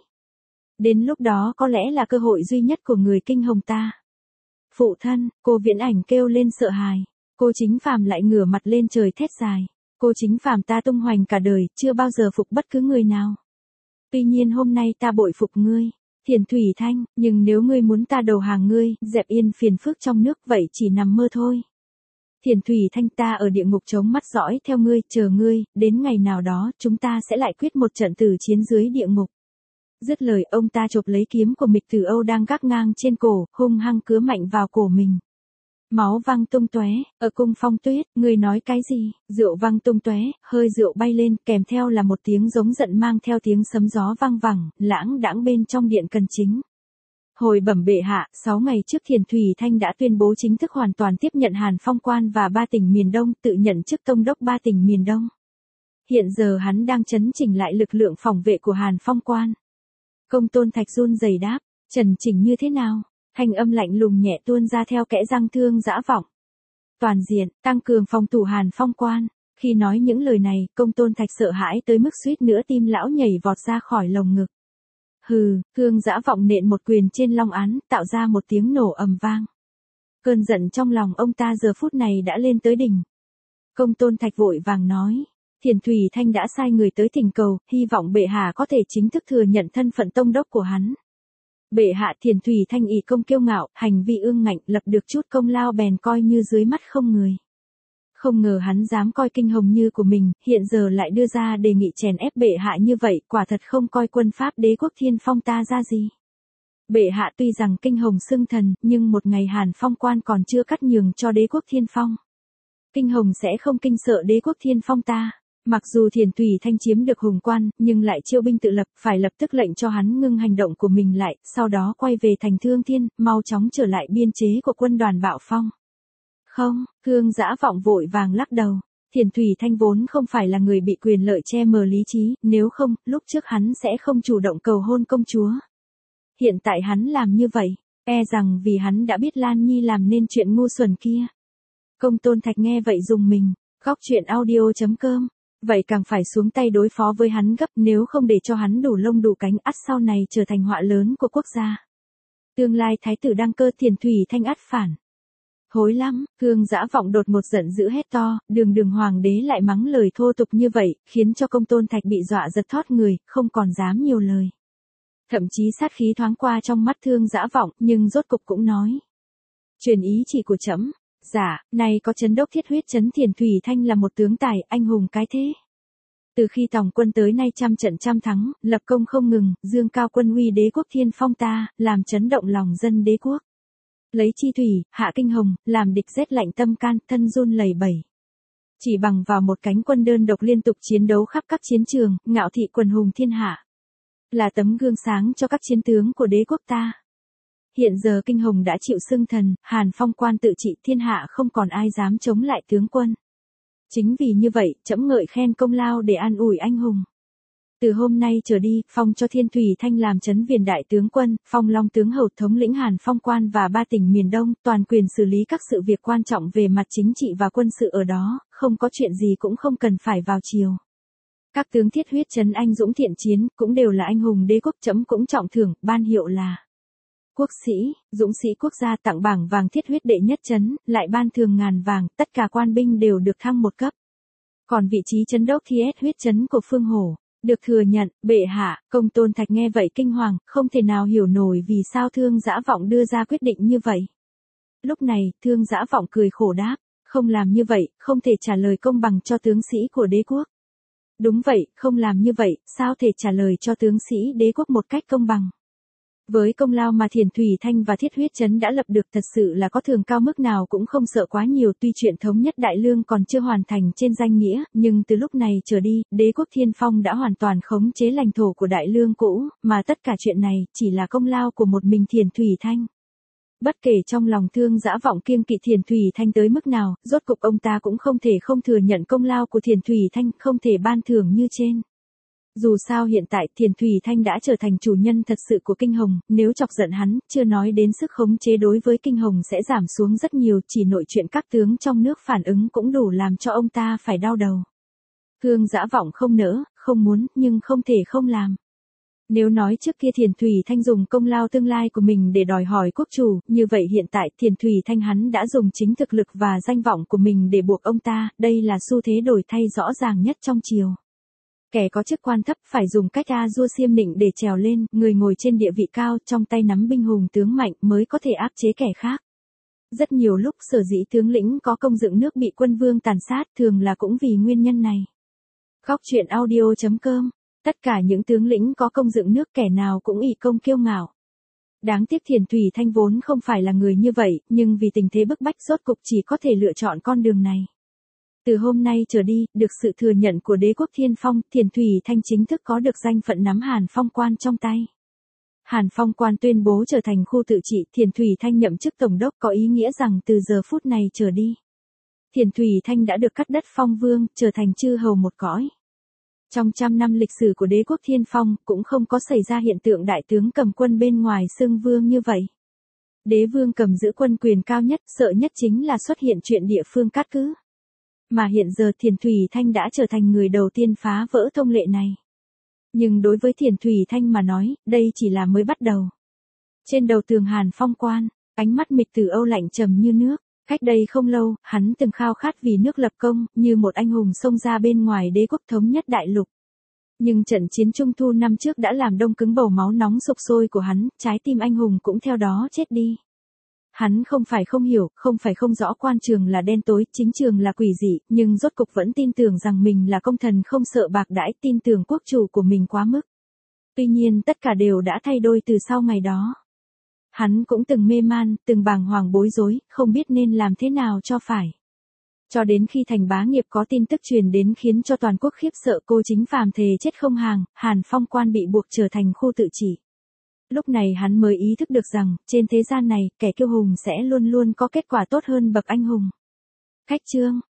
Đến lúc đó có lẽ là cơ hội duy nhất của người Kinh Hồng ta. Phụ thân, cô Viễn ảnh kêu lên sợ hãi. Cô Chính Phàm lại ngửa mặt lên trời thét dài. Cô Chính Phàm ta tung hoành cả đời, chưa bao giờ phục bất cứ người nào. Tuy nhiên hôm nay ta bội phục ngươi, Thiền Thủy Thanh, nhưng nếu ngươi muốn ta đầu hàng ngươi, dẹp yên phiền phức trong nước vậy chỉ nằm mơ thôi. Thiền Thủy Thanh ta ở địa ngục chống mắt dõi theo ngươi, chờ ngươi, đến ngày nào đó chúng ta sẽ lại quyết một trận tử chiến dưới địa ngục. Dứt lời ông ta chộp lấy kiếm của Mịch Tử Âu đang gác ngang trên cổ, hung hăng cứa mạnh vào cổ mình. Máu văng tung tóe, ở cung Phong Tuyết, ngươi nói cái gì? Rượu văng tung tóe, hơi rượu bay lên, kèm theo là một tiếng giống giận mang theo tiếng sấm gió vang vẳng, lãng đãng bên trong điện cần chính. Hồi bẩm bệ hạ, 6 ngày trước Thiền Thủy Thanh đã tuyên bố chính thức hoàn toàn tiếp nhận Hàn Phong quan và 3 tỉnh miền Đông, tự nhận chức tông đốc 3 tỉnh miền Đông. Hiện giờ hắn đang chấn chỉnh lại lực lượng phòng vệ của Hàn Phong quan. Công Tôn Thạch run rẩy đáp, trần chỉnh như thế nào? Thanh âm lạnh lùng nhẹ tuôn ra theo kẽ răng Thương Dã Vọng. Toàn diện, tăng cường phòng thủ Hàn Phong quan. Khi nói những lời này, Công Tôn Thạch sợ hãi tới mức suýt nữa tim lão nhảy vọt ra khỏi lồng ngực. Hừ, Thương Dã Vọng nện một quyền trên long án, tạo ra một tiếng nổ ầm vang. Cơn giận trong lòng ông ta giờ phút này đã lên tới đỉnh. Công Tôn Thạch vội vàng nói. Thiền Thủy Thanh đã sai người tới thỉnh cầu, hy vọng bệ hạ có thể chính thức thừa nhận thân phận tông đốc của hắn. Bệ hạ Thiền Thủy Thanh ỷ công kiêu ngạo, hành vi ương ngạnh, lập được chút công lao bèn coi như dưới mắt không người. Không ngờ hắn dám coi Kinh Hồng như của mình, hiện giờ lại đưa ra đề nghị chèn ép bệ hạ như vậy, quả thật không coi quân pháp Đế quốc Thiên Phong ta ra gì. Bệ hạ tuy rằng Kinh Hồng xưng thần, nhưng một ngày Hàn Phong quan còn chưa cắt nhường cho Đế quốc Thiên Phong. Kinh Hồng sẽ không kinh sợ Đế quốc Thiên Phong ta. Mặc dù Thiền Thủy Thanh chiếm được Hùng quan, nhưng lại chiêu binh tự lập, phải lập tức lệnh cho hắn ngưng hành động của mình lại, sau đó quay về thành Thương Thiên, mau chóng trở lại biên chế của quân đoàn Bạo Phong. Không, Thương Dã Vọng vội vàng lắc đầu. Thiền Thủy Thanh vốn không phải là người bị quyền lợi che mờ lý trí, nếu không, lúc trước hắn sẽ không chủ động cầu hôn công chúa. Hiện tại hắn làm như vậy, e rằng vì hắn đã biết Lan Nhi làm nên chuyện ngu xuẩn kia. Công Tôn Thạch nghe vậy dùng mình, khóc chuyện audio.com. Vậy càng phải xuống tay đối phó với hắn gấp, nếu không để cho hắn đủ lông đủ cánh, ắt sau này trở thành họa lớn của quốc gia. Tương lai thái tử đăng cơ, Thiền Thủy Thanh ắt phản. Hối lắm, Thương Dã Vọng đột một giận dữ hét to, đường hoàng đế lại mắng lời thô tục như vậy, khiến cho Công Tôn Thạch bị dọa giật thót người, không còn dám nhiều lời. Thậm chí sát khí thoáng qua trong mắt Thương Dã Vọng, nhưng rốt cục cũng nói. Truyền ý chỉ của trẫm. Dạ, này có Trấn đốc thiết huyết trấn Thiền Thủy Thanh là một tướng tài, anh hùng cái thế. Từ khi tòng quân tới nay trăm trận trăm thắng, lập công không ngừng, dương cao quân uy đế quốc thiên phong ta, làm chấn động lòng dân đế quốc. Lấy chi thủy, hạ kinh hồng, làm địch rét lạnh tâm can, thân run lẩy bẩy. Chỉ bằng vào một cánh quân đơn độc liên tục chiến đấu khắp các chiến trường, ngạo thị quần hùng thiên hạ. Là tấm gương sáng cho các chiến tướng của đế quốc ta. Hiện giờ kinh hồng đã chịu xưng thần, Hàn Phong quan tự trị thiên hạ không còn ai dám chống lại tướng quân. Chính vì như vậy, trẫm ngợi khen công lao để an ủi anh hùng. Từ hôm nay trở đi, phong cho Thiên Thủy Thanh làm trấn Viền đại tướng quân, phong Long tướng hầu thống lĩnh Hàn Phong quan và 3 tỉnh miền Đông, toàn quyền xử lý các sự việc quan trọng về mặt chính trị và quân sự ở đó, không có chuyện gì cũng không cần phải vào chiều. Các tướng thiết huyết trấn anh dũng thiện chiến, cũng đều là anh hùng đế quốc, trẫm cũng trọng thưởng, ban hiệu là quốc sĩ, dũng sĩ quốc gia, tặng bảng vàng thiết huyết đệ nhất trấn, lại ban thường ngàn vàng, tất cả quan binh đều được thăng một cấp. Còn vị trí trấn đốc thiết huyết trấn của Phương Hổ, được thừa nhận, bệ hạ. Công Tôn Thạch nghe vậy kinh hoàng, không thể nào hiểu nổi vì sao Thương Dã Vọng đưa ra quyết định như vậy. Lúc này, Thương Dã Vọng cười khổ đáp, không làm như vậy, không thể trả lời công bằng cho tướng sĩ của đế quốc. Đúng vậy, không làm như vậy, sao thể trả lời cho tướng sĩ đế quốc một cách công bằng. Với công lao mà Thiền Thủy Thanh và Thiết Huyết Trấn đã lập được, thật sự là có thường cao mức nào cũng không sợ quá nhiều. Tuy chuyện thống nhất Đại Lương còn chưa hoàn thành trên danh nghĩa, nhưng từ lúc này trở đi, đế quốc Thiên Phong đã hoàn toàn khống chế lãnh thổ của Đại Lương cũ, mà tất cả chuyện này chỉ là công lao của một mình Thiền Thủy Thanh. Bất kể trong lòng Thương Dã Vọng kiêng kỵ Thiền Thủy Thanh tới mức nào, rốt cục ông ta cũng không thể không thừa nhận công lao của Thiền Thủy Thanh, không thể ban thưởng như trên. Dù sao hiện tại Thiền Thủy Thanh đã trở thành chủ nhân thật sự của Kinh Hồng, nếu chọc giận hắn, chưa nói đến sức khống chế đối với Kinh Hồng sẽ giảm xuống rất nhiều, chỉ nội chuyện các tướng trong nước phản ứng cũng đủ làm cho ông ta phải đau đầu. Thương Dã Vọng không nỡ, không muốn, nhưng không thể không làm. Nếu nói trước kia Thiền Thủy Thanh dùng công lao tương lai của mình để đòi hỏi quốc chủ, như vậy hiện tại Thiền Thủy Thanh hắn đã dùng chính thực lực và danh vọng của mình để buộc ông ta, đây là xu thế đổi thay rõ ràng nhất trong triều. Kẻ có chức quan thấp phải dùng cách a dua xiêm nịnh để trèo lên, người ngồi trên địa vị cao trong tay nắm binh hùng tướng mạnh mới có thể áp chế kẻ khác. Rất nhiều lúc sở dĩ tướng lĩnh có công dựng nước bị quân vương tàn sát thường là cũng vì nguyên nhân này. Góc truyện audio.com. Tất cả những tướng lĩnh có công dựng nước kẻ nào cũng ỷ công kiêu ngạo. Đáng tiếc Thiền Thủy Thanh vốn không phải là người như vậy, nhưng vì tình thế bức bách rốt cục chỉ có thể lựa chọn con đường này. Từ hôm nay trở đi, được sự thừa nhận của đế quốc Thiên Phong, Thiền Thủy Thanh chính thức có được danh phận nắm Hàn Phong quan trong tay. Hàn Phong quan tuyên bố trở thành khu tự trị, Thiền Thủy Thanh nhậm chức tổng đốc có ý nghĩa rằng từ giờ phút này trở đi, Thiền Thủy Thanh đã được cắt đất phong vương, trở thành chư hầu một cõi. Trong 100 năm lịch sử của đế quốc Thiên Phong, cũng không có xảy ra hiện tượng đại tướng cầm quân bên ngoài xưng vương như vậy. Đế vương cầm giữ quân quyền cao nhất, sợ nhất chính là xuất hiện chuyện địa phương cát cứ. Mà hiện giờ Thiền Thủy Thanh đã trở thành người đầu tiên phá vỡ thông lệ này. Nhưng đối với Thiền Thủy Thanh mà nói, đây chỉ là mới bắt đầu. Trên đầu tường Hàn Phong quan, ánh mắt Mịch Tử Âu lạnh trầm như nước. Cách đây không lâu, hắn từng khao khát vì nước lập công, như một anh hùng xông ra bên ngoài đế quốc thống nhất đại lục. Nhưng trận chiến Trung Thu năm trước đã làm đông cứng bầu máu nóng sục sôi của hắn, trái tim anh hùng cũng theo đó chết đi. Hắn không phải không hiểu, không phải không rõ quan trường là đen tối, chính trường là quỷ dị, nhưng rốt cục vẫn tin tưởng rằng mình là công thần không sợ bạc đãi, tin tưởng quốc chủ của mình quá mức. Tuy nhiên tất cả đều đã thay đổi từ sau ngày đó. Hắn cũng từng mê man, từng bàng hoàng bối rối, không biết nên làm thế nào cho phải. Cho đến khi Thành Bá Nghiệp có tin tức truyền đến khiến cho toàn quốc khiếp sợ, cô chính phàm thề chết không hàng, Hàn Phong quan bị buộc trở thành khu tự trị. Lúc này hắn mới ý thức được rằng, trên thế gian này, kẻ kiêu hùng sẽ luôn luôn có kết quả tốt hơn bậc anh hùng. Khách chương